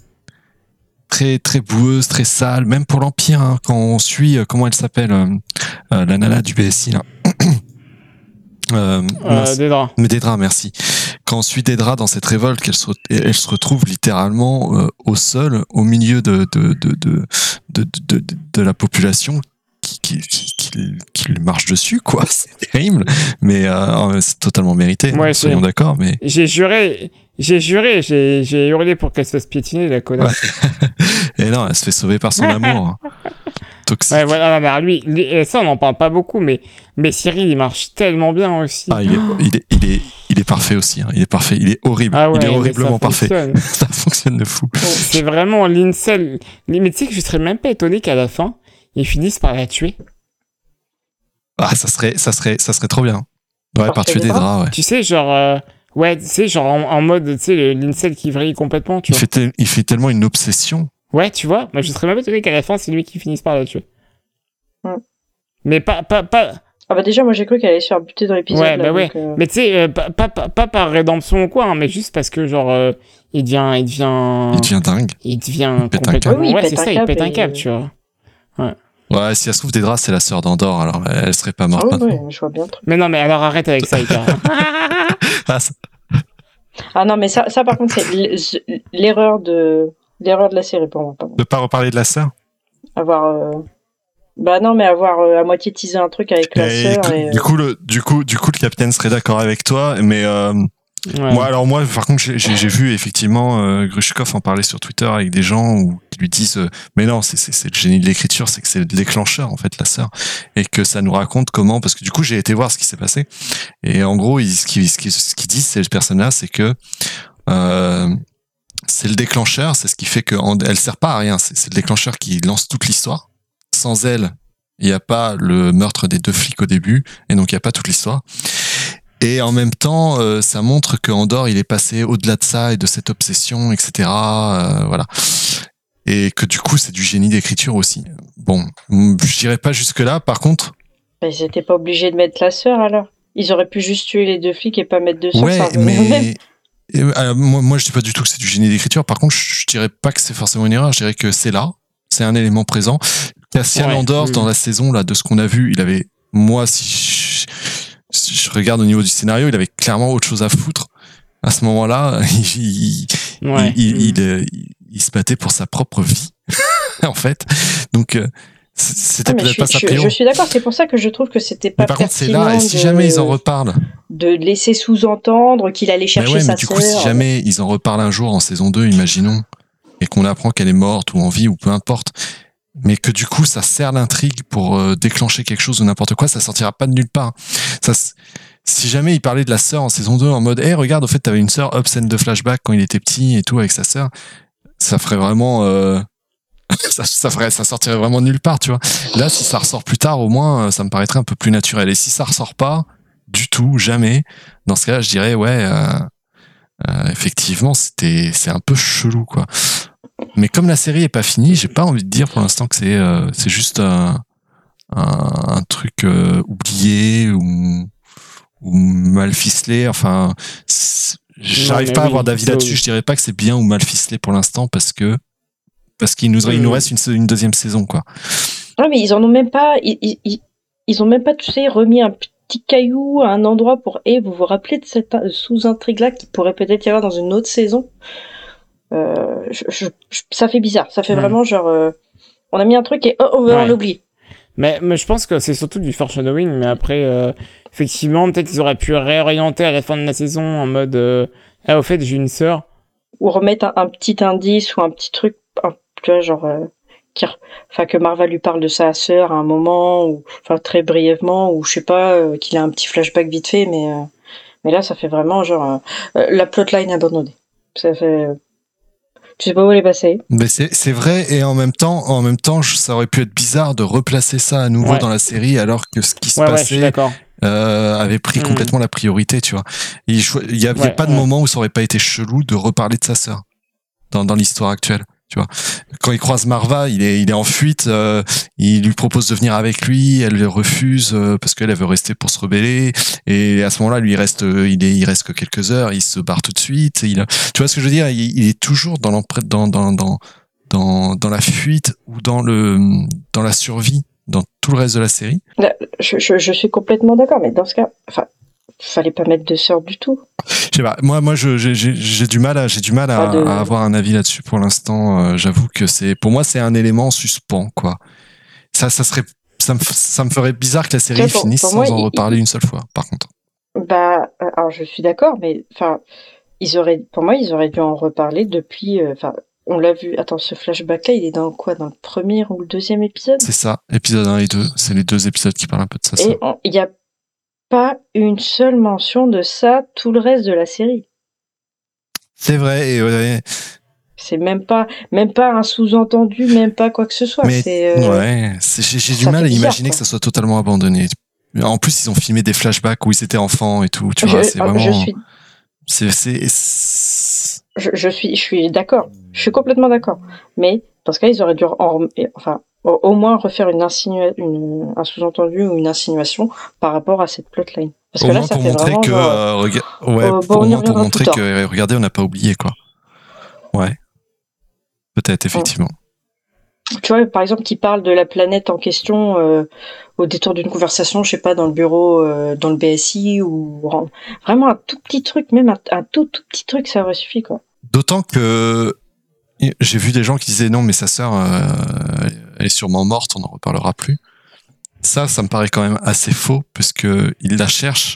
très très boueuse, très sale, même pour l'Empire hein, quand on suit euh, comment elle s'appelle euh, euh, la nana du B S I là. Euh, Euh, mince. des draps. Mais Dedra, merci. Quand on suit Dedra dans cette révolte, qu'elle se, re- elle se retrouve littéralement euh, au sol, au milieu de de de de de, de, de, de la population qui qui, qui, qui, qui lui marche dessus, quoi. C'est terrible, mais euh, c'est totalement mérité. Ouais, soyons c'est- d'accord. Mais J'ai juré, j'ai juré, j'ai, j'ai hurlé pour qu'elle se fasse piétiner, la connasse. et non, elle se fait sauver par son amour toxique. Ouais, voilà, mais alors lui, lui- et ça, on n'en parle pas beaucoup, mais, mais Cyril, il marche tellement bien aussi. Ah, il est, il est, il est, il est parfait aussi. Hein. Il est parfait. Il est horrible. Ah ouais, il est mais horriblement ça parfait. fonctionne. Ça fonctionne de fou. C'est vraiment l'incel. Mais tu sais que je serais même pas étonné qu'à la fin, ils finissent par la tuer. Ah, ça serait, ça serait, ça serait trop bien. Ouais, Par par tuer Dedra Dedra, ouais. Tu sais, genre, euh, ouais, tu sais, genre en, en mode, tu sais, le- l'incel qui vrille complètement, tu Il vois. fait, tel- il fait tellement une obsession. Ouais, tu vois, moi je serais même étonné qu'à la fin, c'est lui qui finisse par la tuer. Hmm. Mais pas, pas, pas, Ah bah déjà, moi j'ai cru qu'elle allait se faire buter dans l'épisode. Ouais, là, bah ouais. donc, euh, mais tu sais, euh, pas, pas, pas, pas par rédemption ou quoi, hein, mais juste parce que, genre, euh, il devient, il devient, Il devient dingue. il devient Il pète un complètement, câble. Oui, il ouais, pète c'est un ça, il câble pète un et- câble, tu vois. Ouais, si elle se trouve, Dedra, c'est la sœur d'Andorre, alors elle serait pas morte Ah ouais, maintenant. ouais, je vois bien le truc. Mais non, mais alors arrête avec ça, Ika. Ah, ça- Ah non, mais ça, ça par contre, c'est l- l'erreur de l'erreur de la série pour moi. Pardon. de pas reparler de la sœur. Avoir, euh, bah non, mais avoir euh, à moitié teasé un truc avec la Et sœur. du, Et, du coup, le, du coup, du coup, le capitaine serait d'accord avec toi, mais euh, Ouais. moi, alors moi, par contre, j'ai- j'ai j'ai vu effectivement euh, Grushkov en parler sur Twitter avec des gens où, qui lui disent, euh, mais non, c'est c'est c'est le génie de l'écriture, c'est que c'est le déclencheur en fait, la sœur, et que ça nous raconte comment, parce que du coup, j'ai été voir ce qui s'est passé, et en gros, ils, ce qu'ils ce qu'ils ce qu'ils disent ces personnes-là, c'est que euh, c'est le déclencheur, c'est ce qui fait que en- elle sert pas à rien, c'est c'est le déclencheur qui lance toute l'histoire. sans elle, il n'y a pas le meurtre des deux flics au début, et donc il n'y a pas toute l'histoire. Et en même temps, euh, ça montre que Andor, il est passé au-delà de ça et de cette obsession, et cetera. Euh, voilà. Et que du coup, c'est du génie d'écriture aussi. Bon, je dirais pas jusque-là. Par contre, bah, ils étaient pas obligés de mettre la sœur alors. Ils auraient pu juste tuer les deux flics et pas mettre de sœur. ouais, ça revenait au même. mais et, alors, moi, moi, je dis pas du tout que c'est du génie d'écriture. Par contre, je, je dirais pas que c'est forcément une erreur. Je dirais que c'est là, c'est un élément présent. Cassian Ouais, Andor, mmh. dans la saison là, de ce qu'on a vu, il avait, moi, si je, si je regarde au niveau du scénario, il avait clairement autre chose à foutre. À ce moment-là, il, il, Ouais. il, Mmh. il, il, il se battait pour sa propre vie, en fait. Donc, c'était Ah, mais peut-être je, pas suis, sa je, priori. je suis d'accord, c'est pour ça que je trouve que c'était pas Mais par contre, c'est pertinent là, et si de, jamais ils en reparlent. de laisser sous-entendre qu'il allait Mais chercher ouais, mais sa du sœur. coup, si jamais ils en reparlent un jour en saison deux, imaginons, et qu'on apprend qu'elle est morte ou en vie ou peu importe, mais que du coup, ça sert l'intrigue pour euh, déclencher quelque chose ou n'importe quoi, ça sortira pas de nulle part. Ça, si jamais il parlait de la sœur en saison deux en mode, hé, hey, regarde, au fait, t'avais une sœur, hop, scène de flashback quand il était petit et tout avec sa sœur, ça ferait vraiment, euh, ça, ça ferait, ça sortirait vraiment de nulle part, tu vois. Là, si ça ressort plus tard, au moins, ça me paraîtrait un peu plus naturel. Et si ça ressort pas, du tout, jamais, dans ce cas-là, je dirais, ouais, euh, euh, effectivement, c'était, c'est un peu chelou, quoi. Mais comme la série est pas finie, j'ai pas envie de dire pour l'instant que c'est, euh, c'est juste un, un, un truc euh, oublié ou, ou mal ficelé. Enfin, j'arrive Non, pas oui, à avoir d'avis c'est... là-dessus. Je dirais pas que c'est bien ou mal ficelé pour l'instant parce que parce qu'il nous, mmh. il nous reste une, une deuxième saison, quoi. Ah, mais ils en ont même pas, ils, ils, ils ont même pas, tu sais, remis un petit caillou à un endroit pour, et hey, vous vous rappelez de cette sous-intrigue-là qui pourrait peut-être y avoir dans une autre saison. Euh, je, je, je, ça fait bizarre. Ça fait mmh. vraiment genre, euh, on a mis un truc et oh, on, ouais. on l'oublie. Mais, mais je pense que c'est surtout du foreshadowing. Mais après, euh, effectivement, peut-être ils auraient pu réorienter à la fin de la saison en mode, euh, ah, au fait, j'ai une sœur. Ou remettre un, un petit indice ou un petit truc, un, tu vois, genre, euh, qui, enfin, que Marva lui parle de sa sœur à un moment, ou, enfin, très brièvement, ou je sais pas, euh, qu'il a un petit flashback vite fait, mais, euh, mais là, ça fait vraiment genre, euh, la plotline abandonnée. Ça fait, euh, tu sais pas où elle est passée. Mais c'est, c'est vrai, et en même temps, en même temps, ça aurait pu être bizarre de replacer ça à nouveau ouais. dans la série, alors que ce qui se ouais, passait ouais, euh, avait pris mmh. complètement la priorité, tu vois. Il y avait ouais, pas de ouais. moment où ça aurait pas été chelou de reparler de sa sœur dans, dans l'histoire actuelle. Tu vois, quand il croise Marva, il est, il est en fuite, euh, il lui propose de venir avec lui, elle refuse euh, parce qu'elle veut rester pour se rebeller, et à ce moment-là, lui il reste, il est, il reste que quelques heures, il se barre tout de suite. Il, tu vois ce que je veux dire? Il, il est toujours dans l'empreinte, dans, dans, dans, dans, dans la fuite ou dans le, dans la survie, dans tout le reste de la série. Je, je, je suis complètement d'accord, mais dans ce cas, enfin, fallait pas mettre de sœur du tout. Je sais pas. Moi, moi, je, j'ai, j'ai du mal à, j'ai du mal à, de... à avoir un avis là-dessus pour l'instant. Euh, j'avoue que c'est, pour moi, c'est un élément en suspens, quoi. Ça, ça serait, ça me, ça me ferait bizarre que la série pour, finisse pour sans moi, en il, reparler il... une seule fois. Par contre. Bah, alors je suis d'accord, mais enfin, ils auraient, pour moi, ils auraient dû en reparler depuis. Enfin, euh, on l'a vu. Attends, ce flashback-là, il est dans quoi? Dans le premier ou le deuxième épisode? C'est ça, épisode un et deux. C'est les deux épisodes qui parlent un peu de ça. Et il y a pas une seule mention de ça tout le reste de la série. C'est vrai, et ouais. C'est même pas, même pas un sous-entendu, même pas quoi que ce soit. Mais c'est, euh... ouais, c'est, j'ai, j'ai du mal à bizarre, imaginer quoi. Que ça soit totalement abandonné. En plus, ils ont filmé des flashbacks où ils étaient enfants et tout. Tu je, vois, c'est vraiment. Je suis. C'est, c'est, c'est... Je, je suis, je suis d'accord. Je suis complètement d'accord. Mais dans ce cas, ils auraient dû, en, enfin, au, au moins refaire une insinua, une, un sous-entendu ou une insinuation par rapport à cette plotline. Parce au que moins là, ça pour fait montrer vraiment que, genre, euh, rega... ouais, euh, pour, bon, au moins pour montrer que, regardez, on n'a pas oublié, quoi. Ouais. Peut-être, effectivement. Ouais. Tu vois, par exemple, qui parle de la planète en question euh, au détour d'une conversation, je sais pas, dans le bureau, euh, dans le B S I, ou vraiment un tout petit truc, même un, un tout, tout petit truc, ça aurait suffi, quoi. D'autant que j'ai vu des gens qui disaient non, mais sa sœur, euh, elle est sûrement morte, on n'en reparlera plus. Ça, ça me paraît quand même assez faux, puisque il la cherche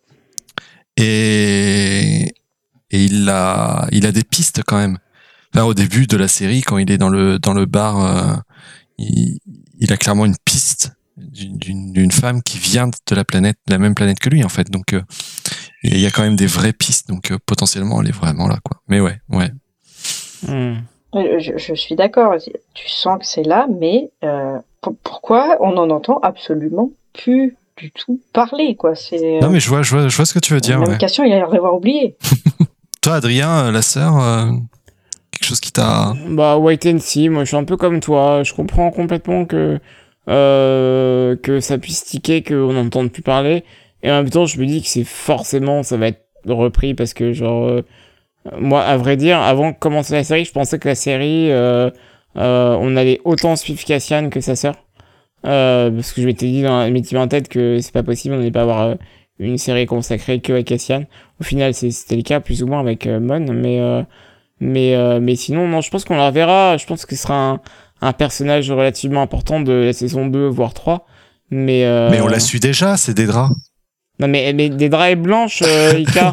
et, et il a, il a des pistes quand même. Là, au début de la série, quand il est dans le, dans le bar, euh, il, il a clairement une piste d'une, d'une femme qui vient de la planète, de la même planète que lui, en fait. Donc, euh, il y a quand même des vraies pistes, donc euh, potentiellement, elle est vraiment là, quoi. Mais ouais, ouais. Mmh. Euh, Je, je suis d'accord. Tu sens que c'est là, mais euh, pour- pourquoi on n'en entend absolument plus du tout parler, quoi. C'est Non, euh, mais je vois, je vois, je vois ce que tu veux dire. même Ouais. Cassian, il a l'air d'avoir oublié. Toi, Adrien, euh, la sœur, euh, quelque chose qui t'a. Bah, wait and see, moi je suis un peu comme toi, je comprends complètement que, euh, que ça puisse tiquer, qu'on n'entende plus parler, et en même temps je me dis que c'est forcément, ça va être repris, parce que genre, euh, moi à vrai dire, avant de commencer la série, je pensais que la série, euh, euh, on allait autant suivre Cassian que sa sœur, euh, parce que je m'étais dit dans, m'étais mis en tête que c'est pas possible, on n'allait pas avoir euh, une série consacrée que à Cassian. Au final c'est- c'était le cas plus ou moins avec euh, Mon, mais... Euh, mais, euh, mais sinon, non, je pense qu'on la reverra. Je pense que ce sera un, un personnage relativement important de la saison deux, voire trois. Mais, euh... Mais on l'a su déjà, c'est des draps. Non, mais, mais des draps blanches, euh, Ika.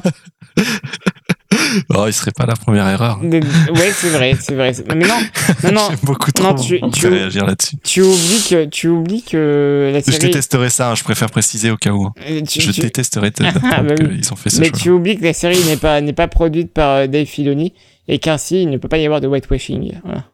Oh, il serait pas la première erreur. Des... Ouais, c'est vrai, c'est vrai. Mais non, non, non. J'aime beaucoup trop non, tu, me tu, faire réagir là-dessus. tu oublies que, tu oublies que la série... Je détesterais ça, hein, je préfère préciser au cas où. Euh, tu- je tu- détesterais de- Ah, d'apprendre bah oui. qu'ils ont fait ce Mais choix. tu oublies que la série n'est pas, n'est pas produite par euh, Dave Filoni et qu'ainsi il ne peut pas y avoir de whitewashing. Voilà.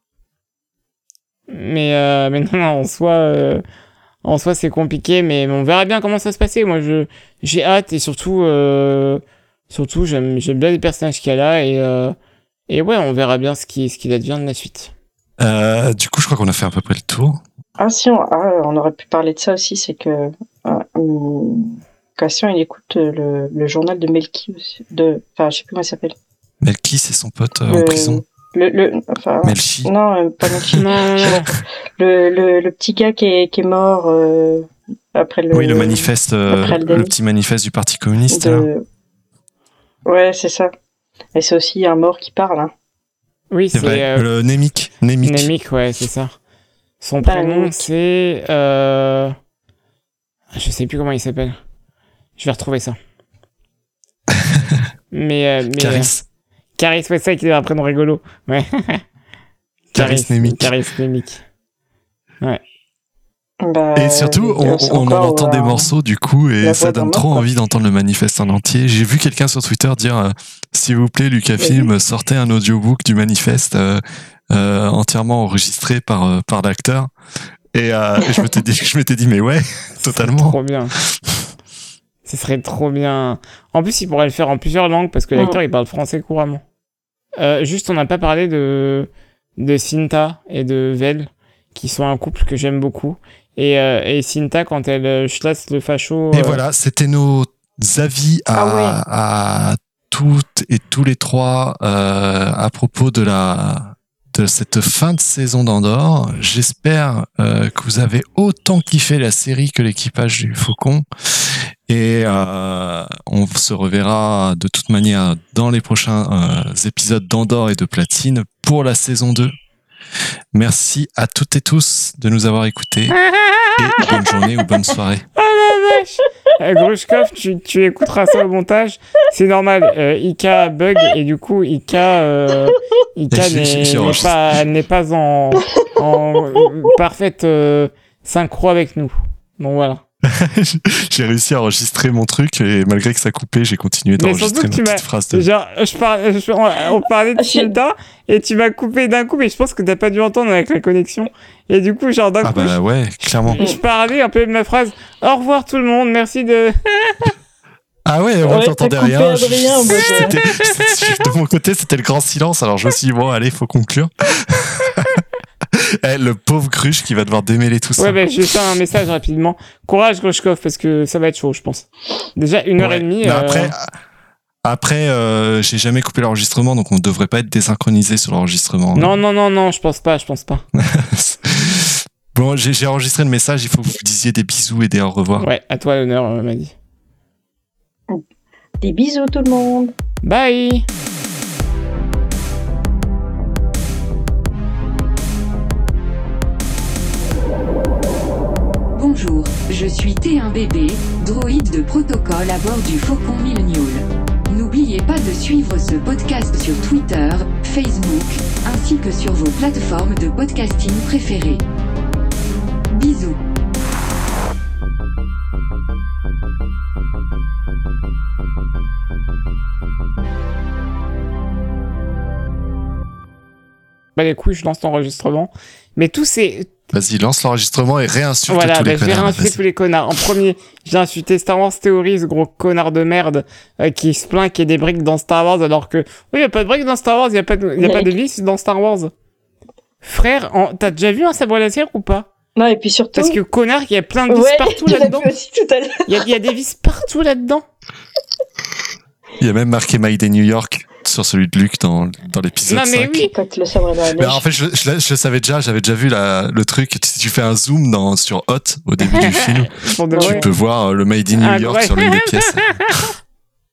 Mais, euh, mais non, non, en soi, euh, en soi c'est compliqué, mais on verra bien comment ça va se passer. Moi, je, j'ai hâte et surtout, euh, surtout j'aime, j'aime bien les personnages qu'il y a là et, euh, et ouais, on verra bien ce qui, ce qu'il advient de la suite. Euh, du coup, je crois qu'on a fait à peu près le tour. Ah si, on, ah, on aurait pu parler de ça aussi, c'est que euh, hum, Cassian, il écoute euh, le, le journal de Melky, aussi, de, enfin, je sais plus comment il s'appelle. Melky, c'est son pote euh, en Le- prison. Le, le, enfin, Melchi. non, euh, pas Melchi. Non, non, non. le, le, le petit gars qui est, qui est mort euh, après le. Oui, le manifeste, euh, après le le déni. petit manifeste du Parti communiste. là. de... Ouais, c'est ça. Et c'est aussi un mort qui parle. Hein. Oui, C'est c'est, vrai. euh, Le Némic. Némic. Némic, ouais, c'est ça. Son Ah, prénom, Némic. c'est... Euh... Je sais plus comment il s'appelle. Je vais retrouver ça. mais... Euh, mais Caris. euh, Caris, ouais, c'est ça qui a un prénom rigolo. Ouais. Caris Némic. Caris Némic. Bah, Et surtout, on, c'est on en encore, entend euh, des morceaux du coup, et la ça voix d'un donne mort, trop quoi. envie d'entendre le manifeste en entier. J'ai vu quelqu'un sur Twitter dire euh, s'il vous plaît, Lucasfilm, sortez un audiobook du manifeste euh, euh, entièrement enregistré par, euh, par l'acteur. Et, euh, et je m'étais dit, je m'étais dit, mais ouais, totalement. Trop bien. Ce serait trop bien. En plus, il pourrait le faire en plusieurs langues parce que Mm. l'acteur, il parle français couramment. Euh, juste, on n'a pas parlé de, de Cinta et de Vel, qui sont un couple que j'aime beaucoup. Et, euh, et Cinta, quand elle euh, chlasse le facho... Et euh, voilà, c'était nos avis à, Ah ouais. à toutes et tous les trois euh, à propos de la de cette fin de saison d'Andorre. J'espère euh, que vous avez autant kiffé la série que l'équipage du Faucon. Et euh, on se reverra de toute manière dans les prochains euh, épisodes d'Andorre et de Platine pour la saison deux. Merci à toutes et tous de nous avoir écoutés. Et bonne journée ou bonne soirée. Ah la vache. euh, Grushkov, tu, tu écouteras ça au montage. C'est normal. Euh, Ika bug et du coup Ika, euh, Ika J'ai- j'ai- n'est, j'ai n'est enregistré. pas n'est pas en, en euh, parfaite euh, synchro avec nous. Donc voilà. J'ai réussi à enregistrer mon truc et malgré que ça coupait, j'ai continué Mais d'enregistrer surtout ma que tu petite m'as- phrase de... Genre, je parlais, je- on, on parlait de Tilda et tu m'as coupé d'un coup, mais je pense que t'as pas dû entendre avec la connexion. Et du coup, genre d'un Ah coup, bah ouais, clairement. je, je parlais un peu de ma phrase. Au revoir tout le monde, merci de. Ah ouais, moi Ouais, j'entendais t'as coupé rien. Adrien, moi, je- C'était- c'était- de mon côté, c'était le grand silence. Alors je me suis dit, bon, allez, il faut conclure. Eh, le pauvre Cruche qui va devoir démêler tout ça. Ouais, ben je vais faire un message rapidement. Courage, Grushkov, parce que ça va être chaud, je pense. Déjà une heure Ouais. et demie. Mais euh, après, après euh, j'ai jamais coupé l'enregistrement, donc on ne devrait pas être désynchronisé sur l'enregistrement. Non, non, non, non, je pense pas, je pense pas. Bon, j'ai j'ai enregistré le message, il faut que vous disiez des bisous et des au revoir. Ouais, à toi l'honneur, euh, m'a dit. Des bisous tout le monde. Bye. Bonjour, je suis T un B B, droïde de protocole à bord du Faucon Millennial. N'oubliez pas de suivre ce podcast sur Twitter, Facebook, ainsi que sur vos plateformes de podcasting préférées. Bisous. bats les couilles, je lance l'enregistrement. Mais tous ces... Vas-y, lance l'enregistrement et réinsulte Voilà, tous bah, les je vais connards. réinsulter Vas-y. tous les connards. En premier, j'ai insulté Star Wars Theory, ce gros connard de merde euh, qui se plaint qu'il y ait des briques dans Star Wars alors que... Oui, il y a pas de briques dans Star Wars, il y a pas de, y a pas de vis dans Star Wars. Frère, en... t'as déjà vu un sabre laser ou pas? Non, et puis surtout. Parce que connard, il y a plein de vis ouais, partout je l'ai là-dedans. vu aussi tout à l'heure. Il y, a- il y a des vis partout là-dedans. Il y a même marqué Made in New York sur celui de Luke dans, dans l'épisode Non, mais cinq. oui. Quand le sabre est dans la Mais neige. en fait, je, je, je savais déjà, j'avais déjà vu la, le truc. Si tu fais un zoom dans, sur Hot au début du film, Pour de tu vrai. peux voir le Made in New York Incroyable. sur l'une des pièces.